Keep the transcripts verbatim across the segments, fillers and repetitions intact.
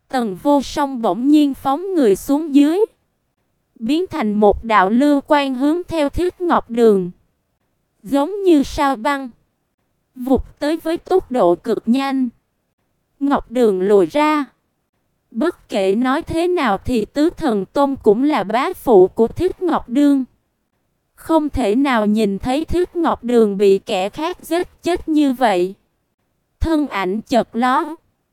Tần Vô Song bỗng nhiên phóng người xuống dưới, biến thành một đạo lưu quang hướng theo Thiết Ngọc Đường, giống như sao băng, vụt tới với tốc độ cực nhanh. Ngọc Đường lùi ra. Bất kể nói thế nào thì Tứ Thần Tôn cũng là bá phụ của Thiết Ngọc Đường, không thể nào nhìn thấy Thiết Ngọc Đường bị kẻ khác giết chết như vậy. Thân ảnh chợt lóe,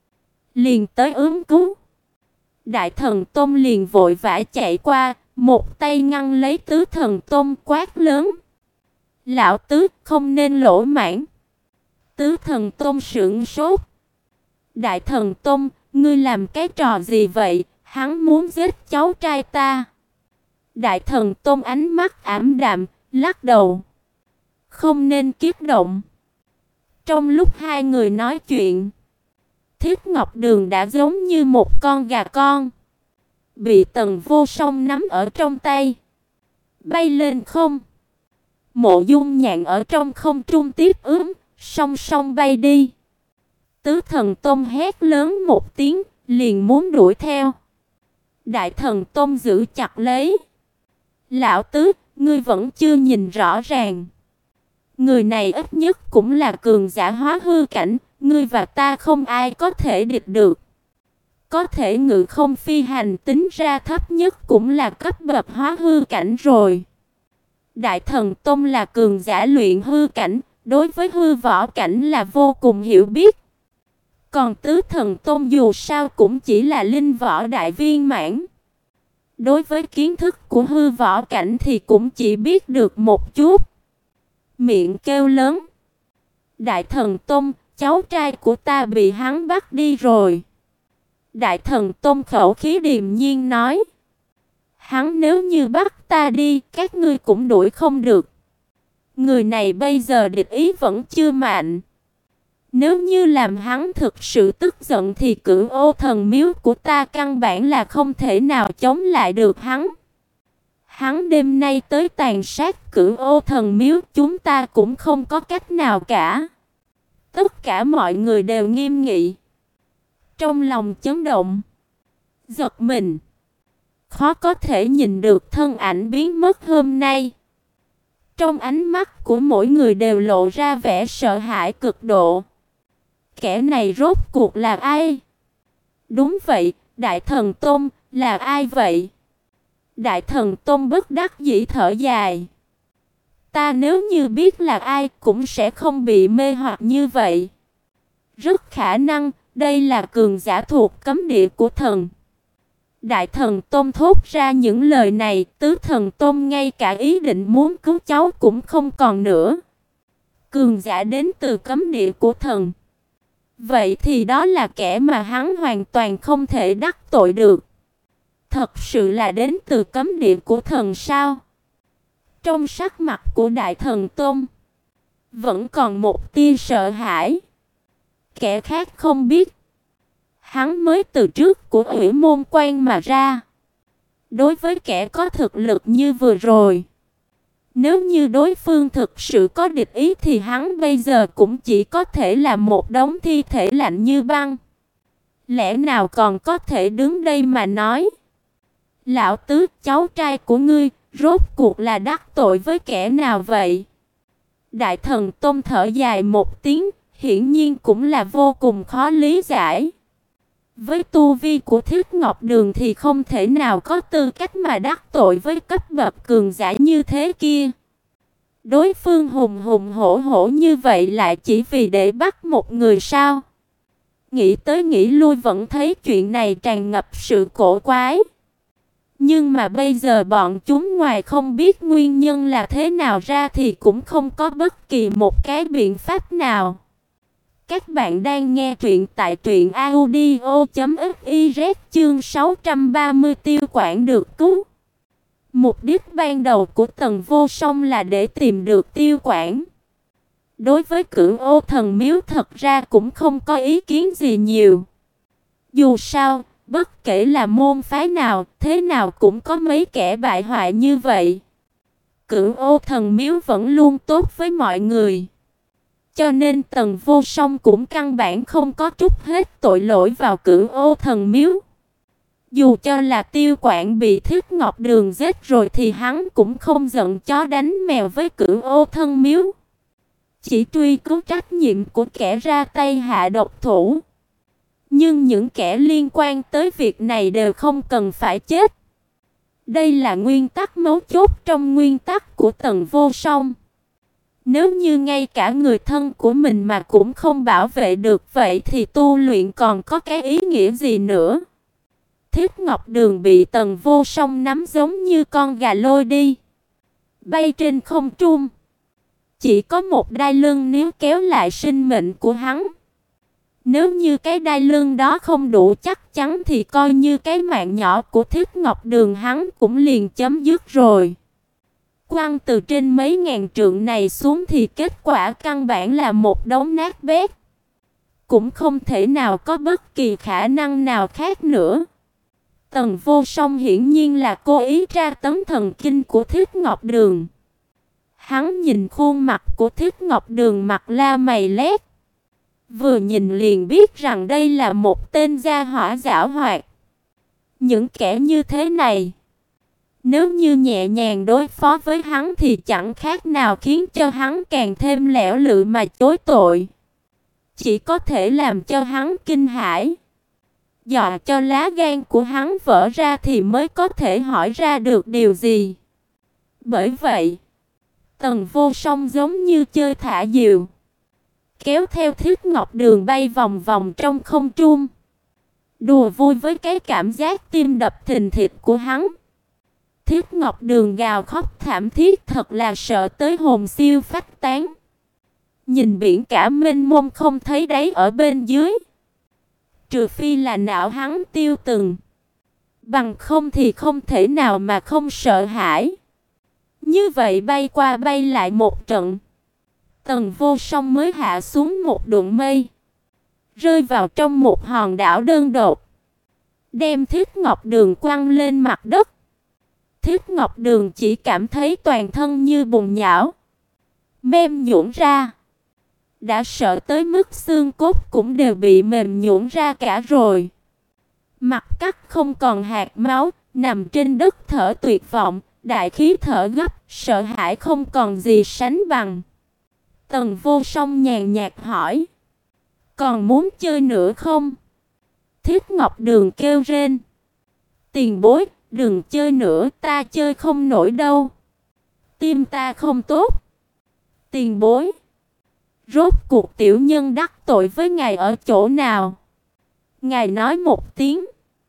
liền tới ứng cứu. Đại Thần Tôn liền vội vã chạy qua, một tay ngăn lấy Tứ Thần Tôn, quát lớn: "Lão Tứ, không nên lỗ mãng!" Tứ Thần Tôn sững sốt. "Đại Thần Tôn, ngươi làm cái trò gì vậy? Hắn muốn giết cháu trai ta." Đại Thần Tôn ánh mắt ảm đạm, lắc đầu: "Không nên kích động." Trong lúc hai người nói chuyện, Thiết Ngọc Đường đã giống như một con gà con, bị Tần Vô Song nắm ở trong tay, bay lên không. Mộ Dung Nhạn ở trong không trung tiếp ứng, song song bay đi. Tứ Thần Tôn hét lớn một tiếng, liền muốn đuổi theo. Đại Thần Tôn giữ chặt lấy: "Lão Tứ, ngươi vẫn chưa nhìn rõ ràng. Người này ít nhất cũng là cường giả hóa hư cảnh, ngươi và ta không ai có thể địch được. Có thể ngự không phi hành tính ra thấp nhất cũng là cấp bậc hóa hư cảnh rồi. Đại Thần Tôn là cường giả luyện hư cảnh, đối với hư võ cảnh là vô cùng hiểu biết. Còn Tứ Thần Tôn dù sao cũng chỉ là linh võ đại viên mãn. Đối với kiến thức của hư võ cảnh thì cũng chỉ biết được một chút." Miệng kêu lớn: "Đại Thần Tôn, cháu trai của ta bị hắn bắt đi rồi." Đại Thần Tôn khẩu khí điềm nhiên nói: "Hắn nếu như bắt ta đi, các ngươi cũng đuổi không được. Người này bây giờ địch ý vẫn chưa mạnh. Nếu như làm hắn thực sự tức giận thì Cửu Ô Thần Miếu của ta căn bản là không thể nào chống lại được hắn. Hắn đêm nay tới tàn sát Cửu Ô Thần Miếu, chúng ta cũng không có cách nào cả." Tất cả mọi người đều nghiêm nghị, trong lòng chấn động, giật mình, khó có thể nhìn được thân ảnh biến mất hôm nay. Trong ánh mắt của mỗi người đều lộ ra vẻ sợ hãi cực độ. Kẻ này rốt cuộc là ai? Đúng vậy, Đại Thần Tôn, là ai vậy? Đại Thần Tôn bất đắc dĩ thở dài: "Ta nếu như biết là ai cũng sẽ không bị mê hoặc như vậy. Rất khả năng đây là cường giả thuộc cấm địa của thần." Đại Thần Tôn thốt ra những lời này, Tứ Thần Tôn ngay cả ý định muốn cứu cháu cũng không còn nữa. Cường giả đến từ cấm địa của thần, vậy thì đó là kẻ mà hắn hoàn toàn không thể đắc tội được. Thật sự là đến từ cấm địa của thần sao? Trong sắc mặt của Đại Thần Tôn vẫn còn một tia sợ hãi. Kẻ khác không biết, hắn mới từ trước của Ủy Môn Quan mà ra. Đối với kẻ có thực lực như vừa rồi, nếu như đối phương thực sự có địch ý thì hắn bây giờ cũng chỉ có thể là một đống thi thể lạnh như băng. Lẽ nào còn có thể đứng đây mà nói: "Lão Tứ, cháu trai của ngươi rốt cuộc là đắc tội với kẻ nào vậy?" Đại Thần Tôn thở dài một tiếng, hiển nhiên cũng là vô cùng khó lý giải. Với tu vi của Thiết Ngọc Đường thì không thể nào có tư cách mà đắc tội với cấp bậc cường giả như thế kia. Đối phương hùng hùng hổ hổ như vậy lại chỉ vì để bắt một người sao? Nghĩ tới nghĩ lui vẫn thấy chuyện này tràn ngập sự cổ quái. Nhưng mà bây giờ bọn chúng ngoài không biết nguyên nhân là thế nào ra thì cũng không có bất kỳ một cái biện pháp nào. Các bạn đang nghe truyện tại truyện audio chấm fiz chương sáu trăm ba mươi Tiêu Quản được cứu. Mục đích ban đầu của Tần Vô Song là để tìm được Tiêu Quản. Đối với Cửu Ô Thần Miếu thật ra cũng không có ý kiến gì nhiều. Dù sao, bất kể là môn phái nào, thế nào cũng có mấy kẻ bại hoại như vậy. Cửu Ô Thần Miếu vẫn luôn tốt với mọi người, cho nên Tần Vô Song cũng căn bản không có trút hết tội lỗi vào Cửu Ô Thần Miếu. Dù cho là Tiêu Quản bị Thiết Ngọc Đường giết rồi thì hắn cũng không giận chó đánh mèo với Cửu Ô Thân Miếu. Chỉ truy cứu trách nhiệm của kẻ ra tay hạ độc thủ. Nhưng những kẻ liên quan tới việc này đều không cần phải chết. Đây là nguyên tắc mấu chốt trong nguyên tắc của Tần Vô Song. Nếu như ngay cả người thân của mình mà cũng không bảo vệ được, vậy thì tu luyện còn có cái ý nghĩa gì nữa? Thiết Ngọc Đường bị Tần Vô Song nắm giống như con gà lôi đi, bay trên không trung. Chỉ có một đai lưng níu kéo lại sinh mệnh của hắn. Nếu như cái đai lưng đó không đủ chắc chắn thì coi như cái mạng nhỏ của Thiết Ngọc Đường hắn cũng liền chấm dứt rồi. Quăng từ trên mấy ngàn trượng này xuống thì kết quả căn bản là một đống nát bét. Cũng không thể nào có bất kỳ khả năng nào khác nữa. Tần Vô Song hiển nhiên là cố ý tra tấn thần kinh của Thiết Ngọc Đường. Hắn nhìn khuôn mặt của Thiết Ngọc Đường mặt la mày lét. Vừa nhìn liền biết rằng đây là một tên gia hỏa giảo hoạt. Những kẻ như thế này, nếu như nhẹ nhàng đối phó với hắn thì chẳng khác nào khiến cho hắn càng thêm lẻo lự mà chối tội. Chỉ có thể làm cho hắn kinh hãi, dọa cho lá gan của hắn vỡ ra thì mới có thể hỏi ra được điều gì. Bởi vậy, Tần Vô Song giống như chơi thả diều, kéo theo Thiết Ngọc Đường bay vòng vòng trong không trung, đùa vui với cái cảm giác tim đập thình thịch của hắn. Thiết Ngọc Đường gào khóc thảm thiết thật là sợ tới hồn siêu phách tán. Nhìn biển cả mênh mông không thấy đáy ở bên dưới, trừ phi là não hắn tiêu từng, bằng không thì không thể nào mà không sợ hãi. Như vậy bay qua bay lại một trận, Tần Vô Song mới hạ xuống một đụng mây, rơi vào trong một hòn đảo đơn độc, đem Thiết Ngọc Đường quăng lên mặt đất. Thiết Ngọc Đường chỉ cảm thấy toàn thân như bùn nhão, mềm nhũn ra. Đã sợ tới mức xương cốt cũng đều bị mềm nhũn ra cả rồi. Mặt cắt không còn hạt máu, nằm trên đất thở tuyệt vọng, đại khí thở gấp, sợ hãi không còn gì sánh bằng. Tần Vô Song nhàn nhạt hỏi: "Còn muốn chơi nữa không?" Thiết Ngọc Đường kêu rên: "Tiền bối, đừng chơi nữa, ta chơi không nổi đâu. Tim ta không tốt. Tiền bối, rốt cuộc tiểu nhân đắc tội với ngài ở chỗ nào? Ngài nói một tiếng,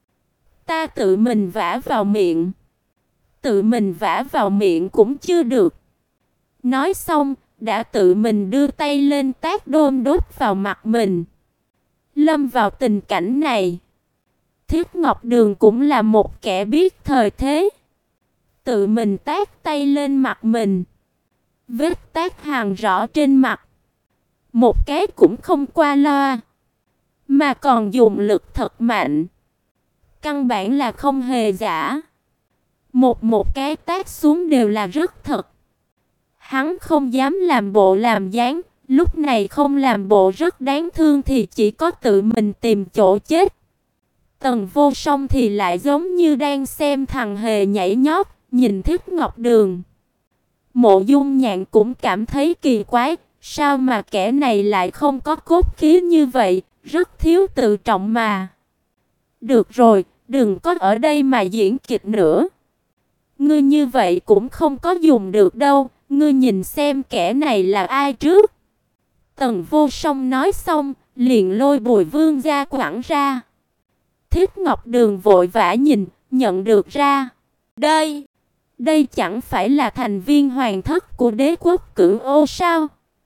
ta tự mình vả vào miệng." Tự mình vả vào miệng cũng chưa được. Nói xong, đã tự mình đưa tay lên tát đôm đốt vào mặt mình. Lâm vào tình cảnh này, Thiết Ngọc Đường cũng là một kẻ biết thời thế. Tự mình tát tay lên mặt mình. Vết tát hằn rõ trên mặt. Một cái cũng không qua loa, mà còn dùng lực thật mạnh. Căn bản là không hề giả. Một một cái tát xuống đều là rất thật. Hắn không dám làm bộ làm dáng. Lúc này không làm bộ rất đáng thương thì chỉ có tự mình tìm chỗ chết. Tần Vô Song thì lại giống như đang xem thằng hề nhảy nhót, nhìn Thiết Ngọc Đường. Mộ Dung Nhạn cũng cảm thấy kỳ quái, sao mà kẻ này lại không có cốt khí như vậy, rất thiếu tự trọng mà. Được rồi, đừng có ở đây mà diễn kịch nữa. Ngươi như vậy cũng không có dùng được đâu, ngươi nhìn xem kẻ này là ai trước. Tần Vô Song nói xong, liền lôi Bùi Vương gia quẳng ra. Thiết Ngọc Đường vội vã nhìn, nhận được ra. Đây, đây chẳng phải là thành viên hoàng thất của đế quốc Cửu Ô sao?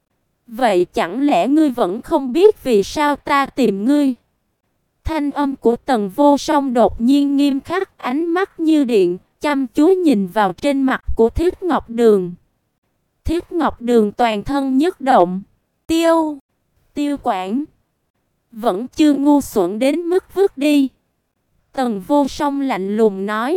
Vậy chẳng lẽ ngươi vẫn không biết vì sao ta tìm ngươi? Thanh âm của Tần Vô Song đột nhiên nghiêm khắc, ánh mắt như điện, chăm chú nhìn vào trên mặt của Thiết Ngọc Đường. Thiết Ngọc Đường toàn thân nhức động. Tiêu, Tiêu Quản, vẫn chưa ngu xuẩn đến mức vứt đi. Tần Vô Song lạnh lùng nói.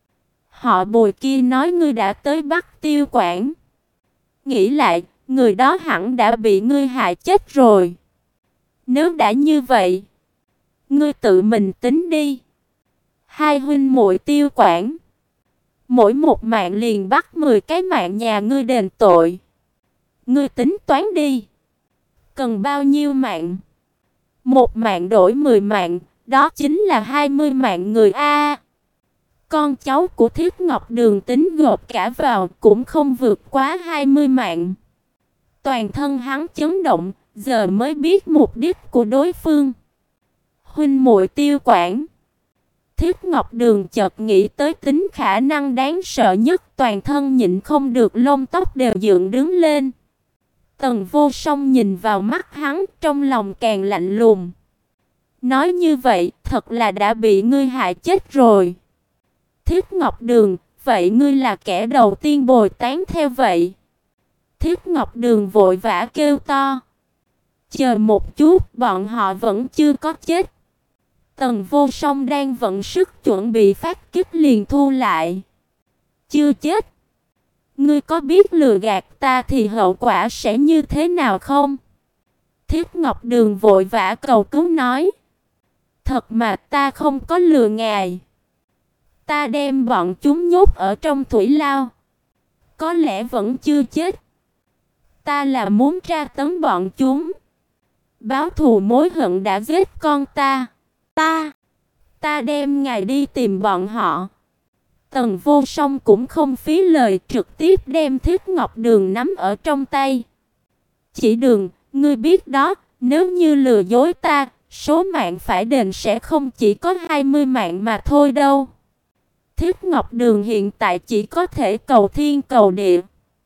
Họ Bùi kia nói ngươi đã tới bắt Tiêu Quản. Nghĩ lại, người đó hẳn đã bị ngươi hại chết rồi. Nếu đã như vậy, ngươi tự mình tính đi. Hai huynh muội Tiêu Quản, mỗi một mạng liền bắt mười cái mạng nhà ngươi đền tội. Ngươi tính toán đi, cần bao nhiêu mạng? Một mạng đổi mười mạng, đó chính là hai mươi mạng người a. Con cháu của Thiết Ngọc Đường tính gộp cả vào cũng không vượt quá hai mươi mạng. Toàn thân hắn chấn động, giờ mới biết mục đích của đối phương. Huynh muội Tiêu Quản. Thiết Ngọc Đường chợt nghĩ tới tính khả năng đáng sợ nhất, toàn thân nhịn không được lông tóc đều dựng đứng lên. Tần Vô Song nhìn vào mắt hắn, trong lòng càng lạnh lùng. Nói như vậy, thật là đã bị ngươi hại chết rồi. Thiết Ngọc Đường, vậy ngươi là kẻ đầu tiên bồi tán theo vậy? Thiết Ngọc Đường vội vã kêu to. Chờ một chút, bọn họ vẫn chưa có chết. Tần Vô Song đang vận sức chuẩn bị phát kích liền thu lại. Chưa chết? Ngươi có biết lừa gạt ta thì hậu quả sẽ như thế nào không? Thiết Ngọc Đường vội vã cầu cứu nói. Thật mà ta không có lừa ngài. Ta đem bọn chúng nhốt ở trong thủy lao. Có lẽ vẫn chưa chết. Ta là muốn tra tấn bọn chúng, báo thù mối hận đã giết con ta. Ta, ta đem ngài đi tìm bọn họ. Tần Vô Song cũng không phí lời, trực tiếp đem Thiết Ngọc Đường nắm ở trong tay. Chỉ Đường, ngươi biết đó, nếu như lừa dối ta, số mạng phải đền sẽ không chỉ có hai mươi mạng mà thôi đâu. Thiết Ngọc Đường hiện tại chỉ có thể cầu thiên cầu địa,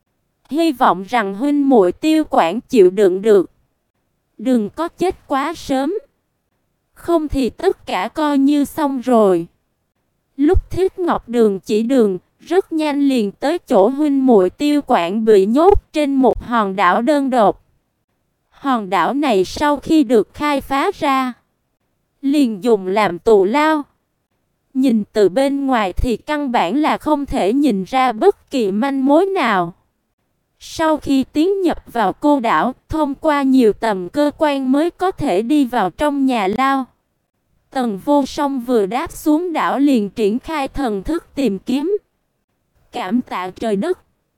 hy vọng rằng huynh muội Tiêu Quản chịu đựng được. Đừng có chết quá sớm, không thì tất cả coi như xong rồi. Lúc Thiết Ngọc Đường chỉ đường, rất nhanh liền tới chỗ huynh muội Tiêu Quản bị nhốt trên một hòn đảo đơn độc. Hòn đảo này sau khi được khai phá ra, liền dùng làm tù lao. Nhìn từ bên ngoài thì căn bản là không thể nhìn ra bất kỳ manh mối nào. Sau khi tiến nhập vào cô đảo, thông qua nhiều tầm cơ quan mới có thể đi vào trong nhà lao. Tần Vô Song vừa đáp xuống đảo liền triển khai thần thức tìm kiếm. Cảm tạ trời đất.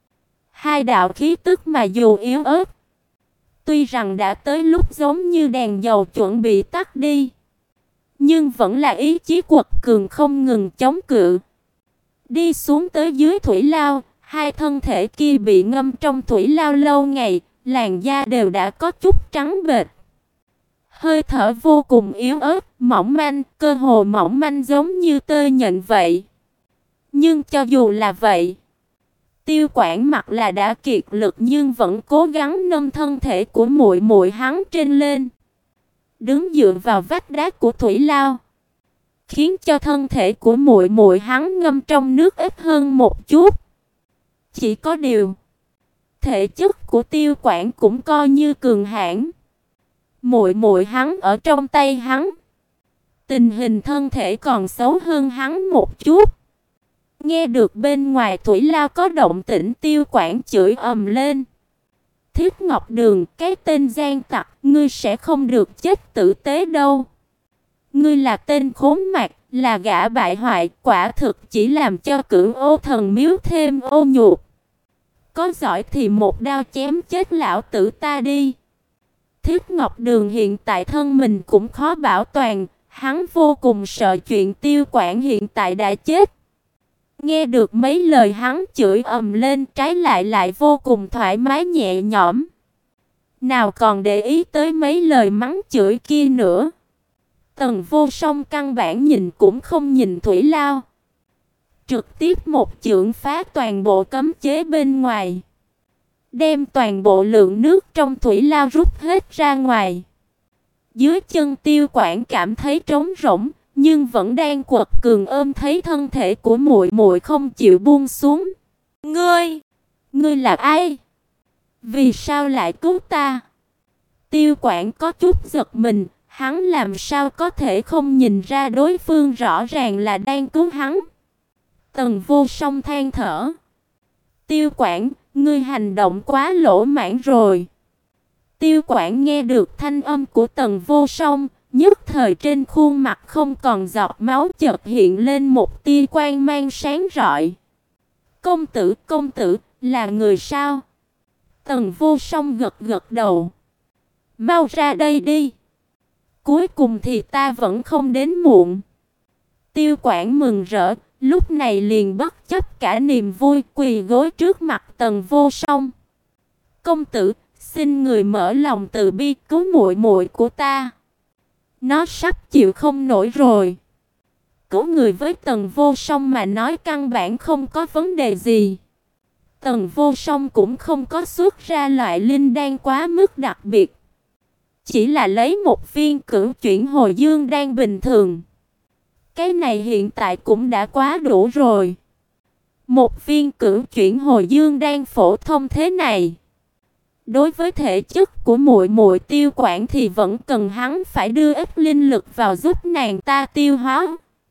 Hai đạo khí tức mà dù yếu ớt, tuy rằng đã tới lúc giống như đèn dầu chuẩn bị tắt đi, nhưng vẫn là ý chí quật cường không ngừng chống cự. Đi xuống tới dưới thủy lao, hai thân thể kia bị ngâm trong thủy lao lâu ngày, làn da đều đã có chút trắng bệch. Hơi thở vô cùng yếu ớt, mỏng manh, cơ hồ mỏng manh giống như tơ nhện vậy. Nhưng cho dù là vậy, Tiêu Quản mặc là đã kiệt lực nhưng vẫn cố gắng nâng thân thể của muội muội hắn trên lên, đứng dựa vào vách đá của thủy lao, khiến cho thân thể của muội muội hắn ngâm trong nước ít hơn một chút. Chỉ có điều, thể chất của Tiêu Quản cũng coi như cường hãn. Muội muội hắn ở trong tay hắn, tình hình thân thể còn xấu hơn hắn một chút. Nghe được bên ngoài thủy lao có động tĩnh, Tiêu Quản chửi ầm lên. Thiết Ngọc Đường, cái tên gian tặc, ngươi sẽ không được chết tử tế đâu. Ngươi là tên khốn mạt, là gã bại hoại, quả thực chỉ làm cho Cửu Ô Thần Miếu thêm ô nhục. Có giỏi thì một đao chém chết lão tử ta đi. Thiết Ngọc Đường hiện tại thân mình cũng khó bảo toàn, hắn vô cùng sợ chuyện Tiêu Quản hiện tại đã chết. Nghe được mấy lời hắn chửi ầm lên, trái lại lại vô cùng thoải mái nhẹ nhõm. Nào còn để ý tới mấy lời mắng chửi kia nữa. Tần Vô Song căn bản nhìn cũng không nhìn thủy lao, trực tiếp một chưởng phá toàn bộ cấm chế bên ngoài, đem toàn bộ lượng nước trong thủy lao rút hết ra ngoài. Dưới chân Tiêu Quản cảm thấy trống rỗng, nhưng vẫn đang quật cường ôm thấy thân thể của muội muội không chịu buông xuống. "Ngươi, ngươi là ai? Vì sao lại cứu ta?" Tiêu Quản có chút giật mình, hắn làm sao có thể không nhìn ra đối phương rõ ràng là đang cứu hắn. Tần Vô Song than thở. "Tiêu Quản, ngươi hành động quá lỗ mãng rồi." Tiêu Quản nghe được thanh âm của Tần Vô Song, Nhất thời trên khuôn mặt không còn giọt máu chợt hiện lên một tia quang mang sáng rọi. Công tử, công tử, là người sao? Tần Vô Song gật gật đầu. Mau ra đây đi. Cuối cùng thì ta vẫn không đến muộn. Tiêu Quản mừng rỡ, lúc này liền bất chấp cả niềm vui quỳ gối trước mặt Tần Vô Song. Công tử, xin người mở lòng từ bi cứu muội muội của ta. Nó sắp chịu không nổi rồi. Cứu người với Tần Vô Song mà nói căn bản không có vấn đề gì. Tần Vô Song cũng không có xuất ra loại linh đan quá mức đặc biệt. Chỉ là lấy một viên cửu chuyển hồi dương đan bình thường. Cái này hiện tại cũng đã quá đủ rồi. Một viên cửu chuyển hồi dương đan phổ thông thế này, đối với thể chất của muội muội Tiêu Quản thì vẫn cần hắn phải đưa ít linh lực vào giúp nàng ta tiêu hóa.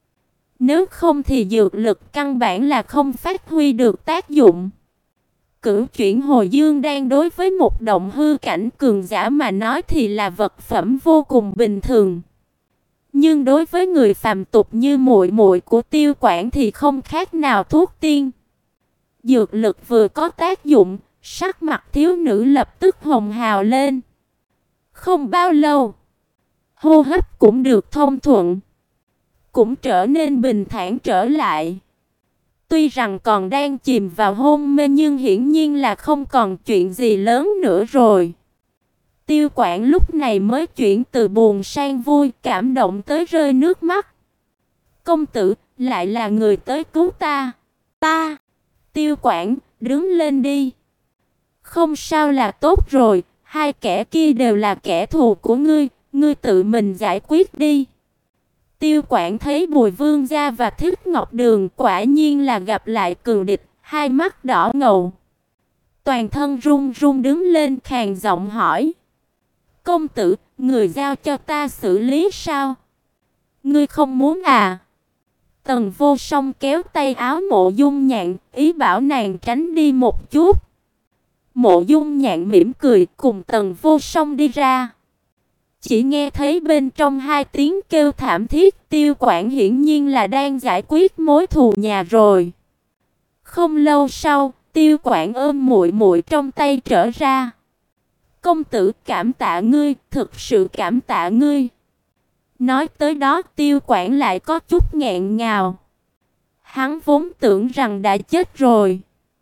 Nếu không thì dược lực căn bản là không phát huy được tác dụng. Cửu chuyển hồi dương đan đối với một động hư cảnh cường giả mà nói thì là vật phẩm vô cùng bình thường. Nhưng đối với người phàm tục như muội muội của Tiêu Quản thì không khác nào thuốc tiên. Dược lực vừa có tác dụng, sắc mặt thiếu nữ lập tức hồng hào lên. Không bao lâu, hô hấp cũng được thông thuận, cũng trở nên bình thản trở lại. Tuy rằng còn đang chìm vào hôn mê nhưng hiển nhiên là không còn chuyện gì lớn nữa rồi. Tiêu Quản lúc này mới chuyển từ buồn sang vui, cảm động tới rơi nước mắt. Công tử, lại là người tới cứu ta. Ta, Tiêu Quản, đứng lên đi. Không sao là tốt rồi, hai kẻ kia đều là kẻ thù của ngươi, ngươi tự mình giải quyết đi. Tiêu Quản thấy Bùi Vương gia và Thiết Ngọc Đường quả nhiên là gặp lại cường địch, hai mắt đỏ ngầu. Toàn thân run run đứng lên khàn giọng hỏi. Công tử, người giao cho ta xử lý sao? Ngươi không muốn à? Tần Vô Song kéo tay áo Mộ Dung Nhạn, ý bảo nàng tránh đi một chút. Mộ Dung Nhạn mỉm cười cùng Tần Vô Song đi ra. Chỉ nghe thấy bên trong hai tiếng kêu thảm thiết, Tiêu Quản hiển nhiên là đang giải quyết mối thù nhà rồi. Không lâu sau, Tiêu Quản ôm muội muội trong tay trở ra. Công tử, cảm tạ ngươi, thực sự cảm tạ ngươi. Nói tới đó, Tiêu Quản lại có chút nghẹn ngào. Hắn vốn tưởng rằng đã chết rồi.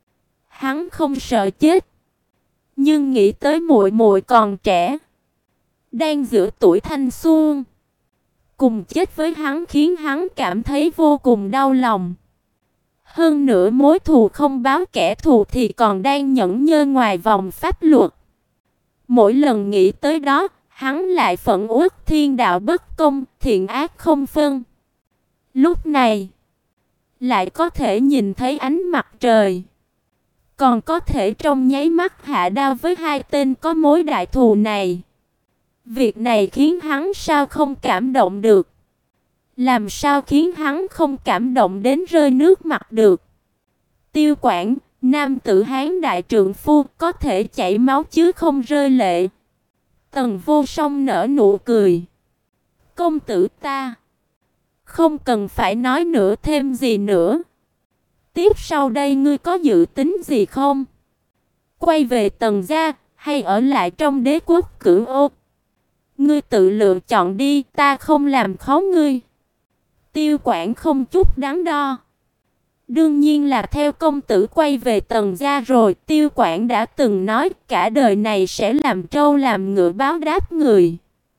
Hắn không sợ chết, nhưng nghĩ tới muội muội còn trẻ, đang giữa tuổi thanh xuân, cùng chết với hắn khiến hắn cảm thấy vô cùng đau lòng. Hơn nữa mối thù không báo kẻ thù thì còn đang nhẫn nhơ ngoài vòng pháp luật. Mỗi lần nghĩ tới đó, hắn lại phẫn uất thiên đạo bất công, thiện ác không phân. Lúc này, lại có thể nhìn thấy ánh mặt trời, còn có thể trong nháy mắt hạ đao với hai tên có mối đại thù này. Việc này khiến hắn sao không cảm động được? Làm sao khiến hắn không cảm động đến rơi nước mắt được? Tiêu Quản, nam tử Hán đại trượng phu, có thể chảy máu chứ không rơi lệ. Tần Vô Song nở nụ cười. Công tử ta, không cần phải nói nữa thêm gì nữa. Tiếp sau đây ngươi có dự tính gì không? Quay về Tần gia hay ở lại trong đế quốc Cửu Ô? Ngươi tự lựa chọn đi, ta không làm khó ngươi. Tiêu Quản không chút đắn đo. Đương nhiên là theo công tử quay về Tần gia rồi. Tiêu Quản đã từng nói cả đời này sẽ làm trâu làm ngựa báo đáp người.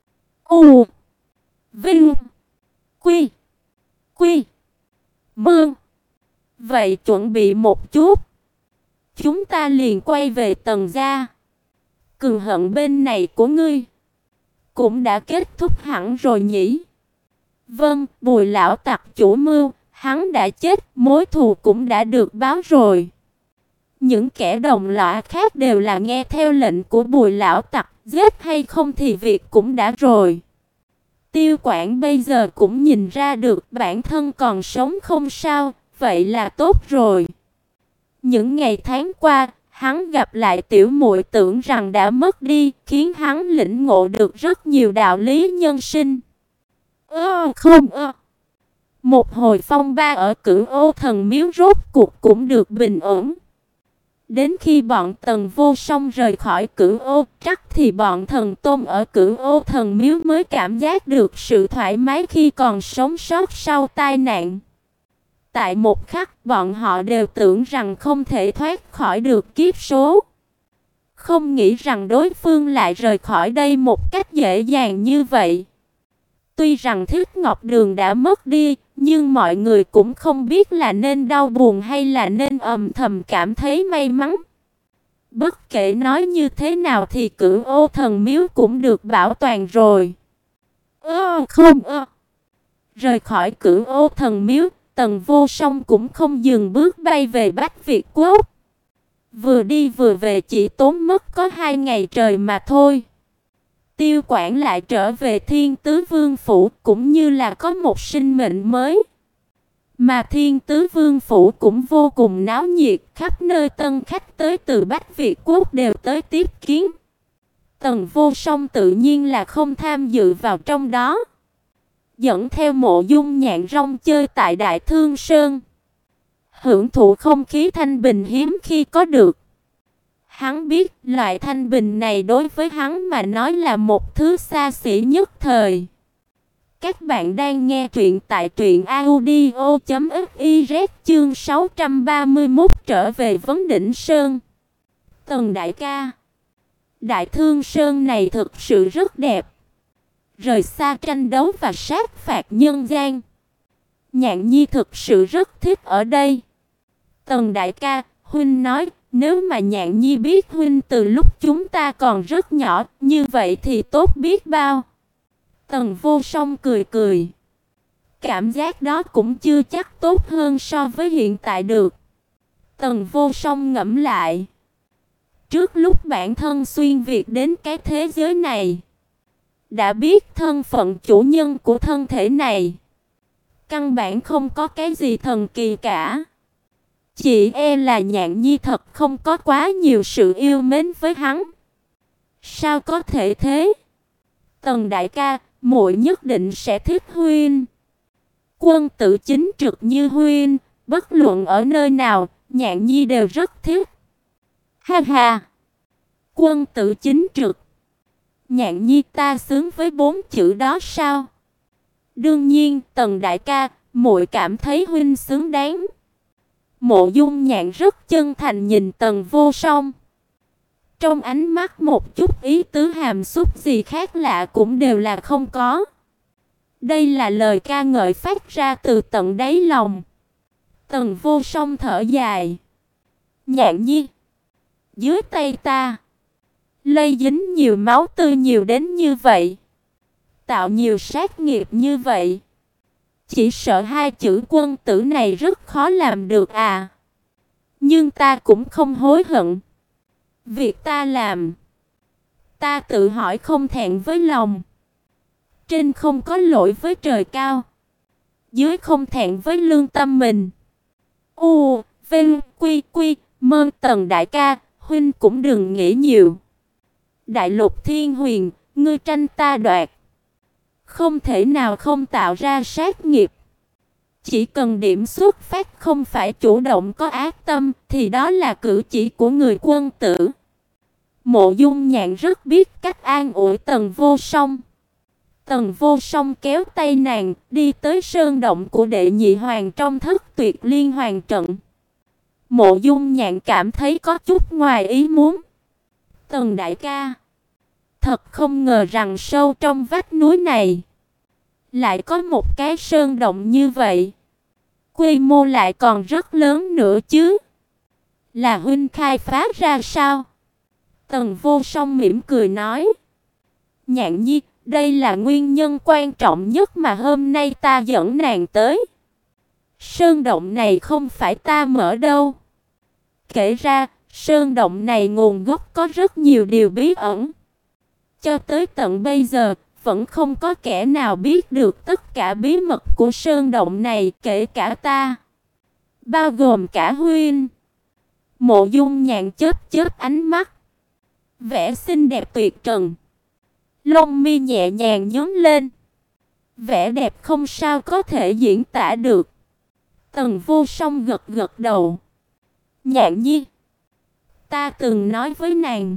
U Vinh Quy Quy Mương. Vậy chuẩn bị một chút, chúng ta liền quay về Tần gia. Cường hận bên này của ngươi cũng đã kết thúc hẳn rồi nhỉ? Vâng, Bùi lão tặc chủ mưu, hắn đã chết, mối thù cũng đã được báo rồi. Những kẻ đồng lõa khác đều là nghe theo lệnh của Bùi lão tặc, giết hay không thì việc cũng đã rồi. Tiêu Quản bây giờ cũng nhìn ra được bản thân còn sống không sao, vậy là tốt rồi. Những ngày tháng qua, hắn gặp lại tiểu muội tưởng rằng đã mất đi, khiến hắn lĩnh ngộ được rất nhiều đạo lý nhân sinh. Ơ không ơ. Một hồi phong ba ở Cửu Ô Thần Miếu rốt cuộc cũng được bình ổn. Đến khi bọn Tần Vô Song rời khỏi Cửu Ô Trắc thì bọn thần tôn ở Cửu Ô Thần Miếu mới cảm giác được sự thoải mái khi còn sống sót sau tai nạn. Tại một khắc bọn họ đều tưởng rằng không thể thoát khỏi được kiếp số. Không nghĩ rằng đối phương lại rời khỏi đây một cách dễ dàng như vậy. Tuy rằng Thiết Ngọc Đường đã mất đi, nhưng mọi người cũng không biết là nên đau buồn hay là nên âm thầm cảm thấy may mắn. Bất kể nói như thế nào thì Cửu Ô Thần Miếu cũng được bảo toàn rồi. Ơ không ơ. Rời khỏi Cửu Ô Thần Miếu, Tần Vô Song cũng không dừng bước bay về Bách Việt Quốc. Vừa đi vừa về chỉ tốn mất có hai ngày trời mà thôi. Tiêu Quản lại trở về Thiên Tứ Vương Phủ cũng như là có một sinh mệnh mới. Mà Thiên Tứ Vương Phủ cũng vô cùng náo nhiệt, khắp nơi tân khách tới từ Bách Việt Quốc đều tới tiếp kiến. Tần Vô Song tự nhiên là không tham dự vào trong đó. Dẫn theo Mộ Dung Nhạn rong chơi tại Đại Thương Sơn. Hưởng thụ không khí thanh bình hiếm khi có được. Hắn biết loại thanh bình này đối với hắn mà nói là một thứ xa xỉ nhất thời. Các bạn đang nghe truyện tại truyện audio chấm fiz chương sáu trăm ba mươi mốt trở về Vấn Đỉnh Sơn. Tần đại ca, Đại Thương Sơn này thực sự rất đẹp. Rời xa tranh đấu và sát phạt nhân gian, Nhạn Nhi thực sự rất thích ở đây. Tần đại ca, huynh nói, nếu mà Nhạn Nhi biết huynh từ lúc chúng ta còn rất nhỏ, như vậy thì tốt biết bao. Tần Vô Song cười cười. Cảm giác đó cũng chưa chắc tốt hơn so với hiện tại được. Tần Vô Song ngẫm lại. Trước lúc bản thân xuyên việt đến cái thế giới này, đã biết thân phận chủ nhân của thân thể này. Căn bản không có cái gì thần kỳ cả. Chỉ e là Nhạn Nhi thật không có quá nhiều sự yêu mến với hắn. Sao có thể thế? Tần đại ca, muội nhất định sẽ thích huynh. Quân tử chính trực như huynh, bất luận ở nơi nào, Nhạn Nhi đều rất thích. Ha ha! Quân tử chính trực. Nhạn Nhi ta xứng với bốn chữ đó sao? Đương nhiên, Tần đại ca, muội cảm thấy huynh xứng đáng. Mộ Dung Nhạn rất chân thành nhìn Tần Vô Song. Trong ánh mắt một chút ý tứ hàm xúc gì khác lạ cũng đều là không có. Đây là lời ca ngợi phát ra từ tận đáy lòng. Tần Vô Song thở dài. Nhạn Nhi, dưới tay ta lây dính nhiều máu tươi nhiều đến như vậy, tạo nhiều sát nghiệp như vậy, chỉ sợ hai chữ quân tử này rất khó làm được à. Nhưng ta cũng không hối hận. Việc ta làm, ta tự hỏi không thẹn với lòng. Trên không có lỗi với trời cao, dưới không thẹn với lương tâm mình. U, Vinh, Quy, Quy, Mơ. Tần đại ca, huynh cũng đừng nghĩ nhiều. Đại lục thiên huyền, ngươi tranh ta đoạt, không thể nào không tạo ra sát nghiệp. Chỉ cần điểm xuất phát không phải chủ động có ác tâm, thì đó là cử chỉ của người quân tử. Mộ Dung Nhạn rất biết cách an ủi Tần Vô Song. Tần Vô Song kéo tay nàng, đi tới sơn động của đệ nhị hoàng trong Thất Tuyệt Liên Hoàn trận. Mộ Dung Nhạn cảm thấy có chút ngoài ý muốn. Tần đại ca, thật không ngờ rằng sâu trong vách núi này lại có một cái sơn động như vậy. Quy mô lại còn rất lớn nữa chứ. Là huynh khai phá ra sao? Tần Vô Song mỉm cười nói. Nhạn Nhi, đây là nguyên nhân quan trọng nhất mà hôm nay ta dẫn nàng tới. Sơn động này không phải ta mở đâu. Kể ra, sơn động này nguồn gốc có rất nhiều điều bí ẩn. Cho tới tận bây giờ, vẫn không có kẻ nào biết được tất cả bí mật của sơn động này, kể cả ta, bao gồm cả huynh. Mộ Dung Nhạn chớp chớp ánh mắt, vẻ xinh đẹp tuyệt trần, lông mi nhẹ nhàng nhướng lên. Vẻ đẹp không sao có thể diễn tả được. Tần Vô Song gật gật đầu. Nhạn Nhi, ta từng nói với nàng,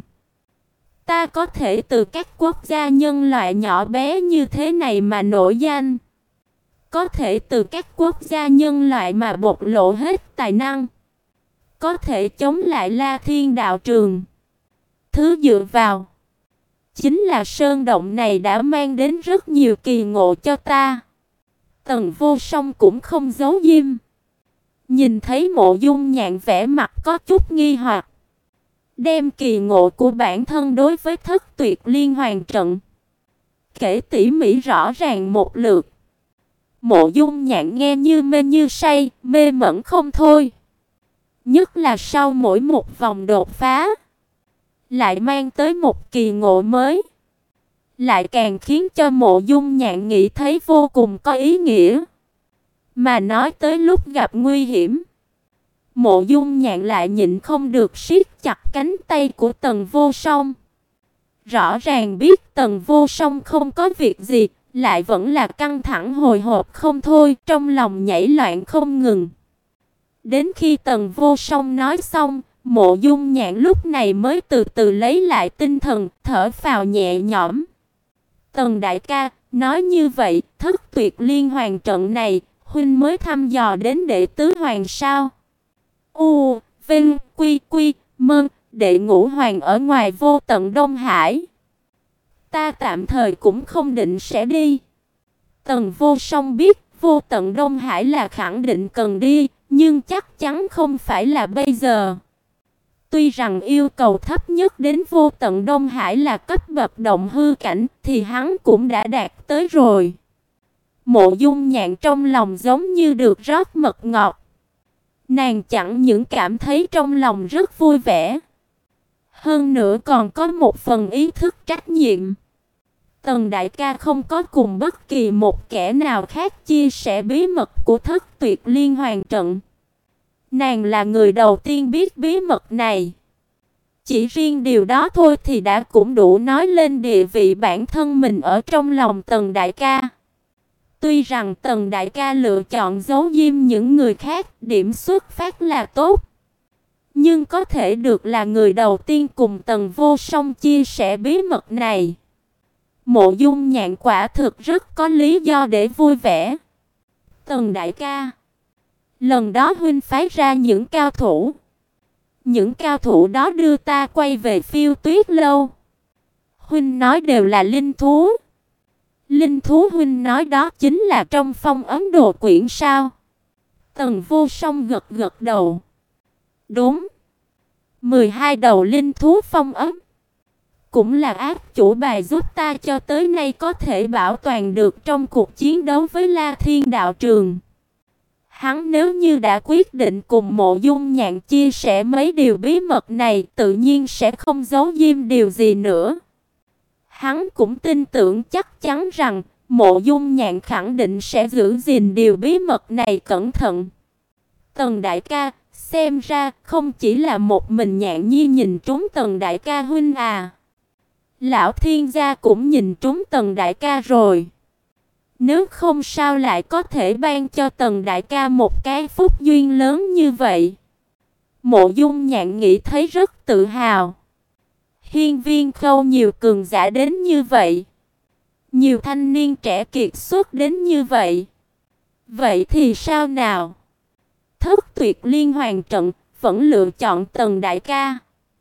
ta có thể từ các quốc gia nhân loại nhỏ bé như thế này mà nổi danh. Có thể từ các quốc gia nhân loại mà bộc lộ hết tài năng. Có thể chống lại La Thiên đạo trường. Thứ dựa vào chính là sơn động này đã mang đến rất nhiều kỳ ngộ cho ta. Tần Vô Song cũng không giấu giếm. Nhìn thấy Mộ Dung Nhạn vẻ mặt có chút nghi hoặc, đem kỳ ngộ của bản thân đối với Thất Tuyệt Liên Hoàn trận kể tỉ mỉ rõ ràng một lượt. Mộ Dung Nhạn nghe như mê như say, mê mẩn không thôi. Nhất là sau mỗi một vòng đột phá, lại mang tới một kỳ ngộ mới, lại càng khiến cho Mộ Dung Nhạn nghĩ thấy vô cùng có ý nghĩa. Mà nói tới lúc gặp nguy hiểm, Mộ Dung Nhạn lại nhịn không được siết chặt cánh tay của Tần Vô Song. Rõ ràng biết Tần Vô Song không có việc gì, lại vẫn là căng thẳng hồi hộp không thôi, trong lòng nhảy loạn không ngừng. Đến khi Tần Vô Song nói xong, Mộ Dung Nhạn lúc này mới từ từ lấy lại tinh thần, thở phào nhẹ nhõm. Tần đại ca, nói như vậy, Thất Tuyệt Liên Hoàn trận này, huynh mới thăm dò đến đệ tứ hoàng sao? U, Vinh, Quy, Quy, Mơ, đệ ngũ hoàng ở ngoài vô tận Đông Hải. Ta tạm thời cũng không định sẽ đi. Tần Vô Song biết vô tận Đông Hải là khẳng định cần đi, nhưng chắc chắn không phải là bây giờ. Tuy rằng yêu cầu thấp nhất đến vô tận Đông Hải là cấp bậc động hư cảnh, thì hắn cũng đã đạt tới rồi. Mộ Dung Nhạn trong lòng giống như được rót mật ngọt. Nàng chẳng những cảm thấy trong lòng rất vui vẻ, hơn nữa còn có một phần ý thức trách nhiệm. Tần đại ca không có cùng bất kỳ một kẻ nào khác chia sẻ bí mật của Thất Tuyệt Liên Hoàn trận. Nàng là người đầu tiên biết bí mật này. Chỉ riêng điều đó thôi thì đã cũng đủ nói lên địa vị bản thân mình ở trong lòng Tần đại ca. Tuy rằng Tần đại ca lựa chọn giấu giếm những người khác, điểm xuất phát là tốt, nhưng có thể được là người đầu tiên cùng Tần Vô Song chia sẻ bí mật này, Mộ Dung Nhạn quả thực rất có lý do để vui vẻ. Tần đại ca, lần đó huynh phái ra những cao thủ, những cao thủ đó đưa ta quay về Phiêu Tuyết lâu. Huynh nói đều là linh thú. Linh thú huynh nói đó chính là trong phong ấn đồ quyển sao? Tần Vô Song gật gật đầu. Đúng. mười hai đầu linh thú phong ấn cũng là ác chủ bài giúp ta cho tới nay có thể bảo toàn được trong cuộc chiến đấu với La Thiên đạo trường. Hắn nếu như đã quyết định cùng Mộ Dung Nhạn chia sẻ mấy điều bí mật này, tự nhiên sẽ không giấu giếm điều gì nữa. Hắn cũng tin tưởng chắc chắn rằng Mộ Dung Nhạn khẳng định sẽ giữ gìn điều bí mật này cẩn thận. Tần đại ca, xem ra không chỉ là một mình Nhạn Nhi nhìn trúng Tần đại ca huynh à. Lão Thiên gia cũng nhìn trúng Tần đại ca rồi. Nếu không sao lại có thể ban cho Tần đại ca một cái phúc duyên lớn như vậy. Mộ Dung Nhạn nghĩ thấy rất tự hào. Hiên Viên Khâu nhiều cường giả đến như vậy, nhiều thanh niên trẻ kiệt xuất đến như vậy, vậy thì sao nào? Thất Tuyệt Liên Hoàn trận vẫn lựa chọn Tần đại ca.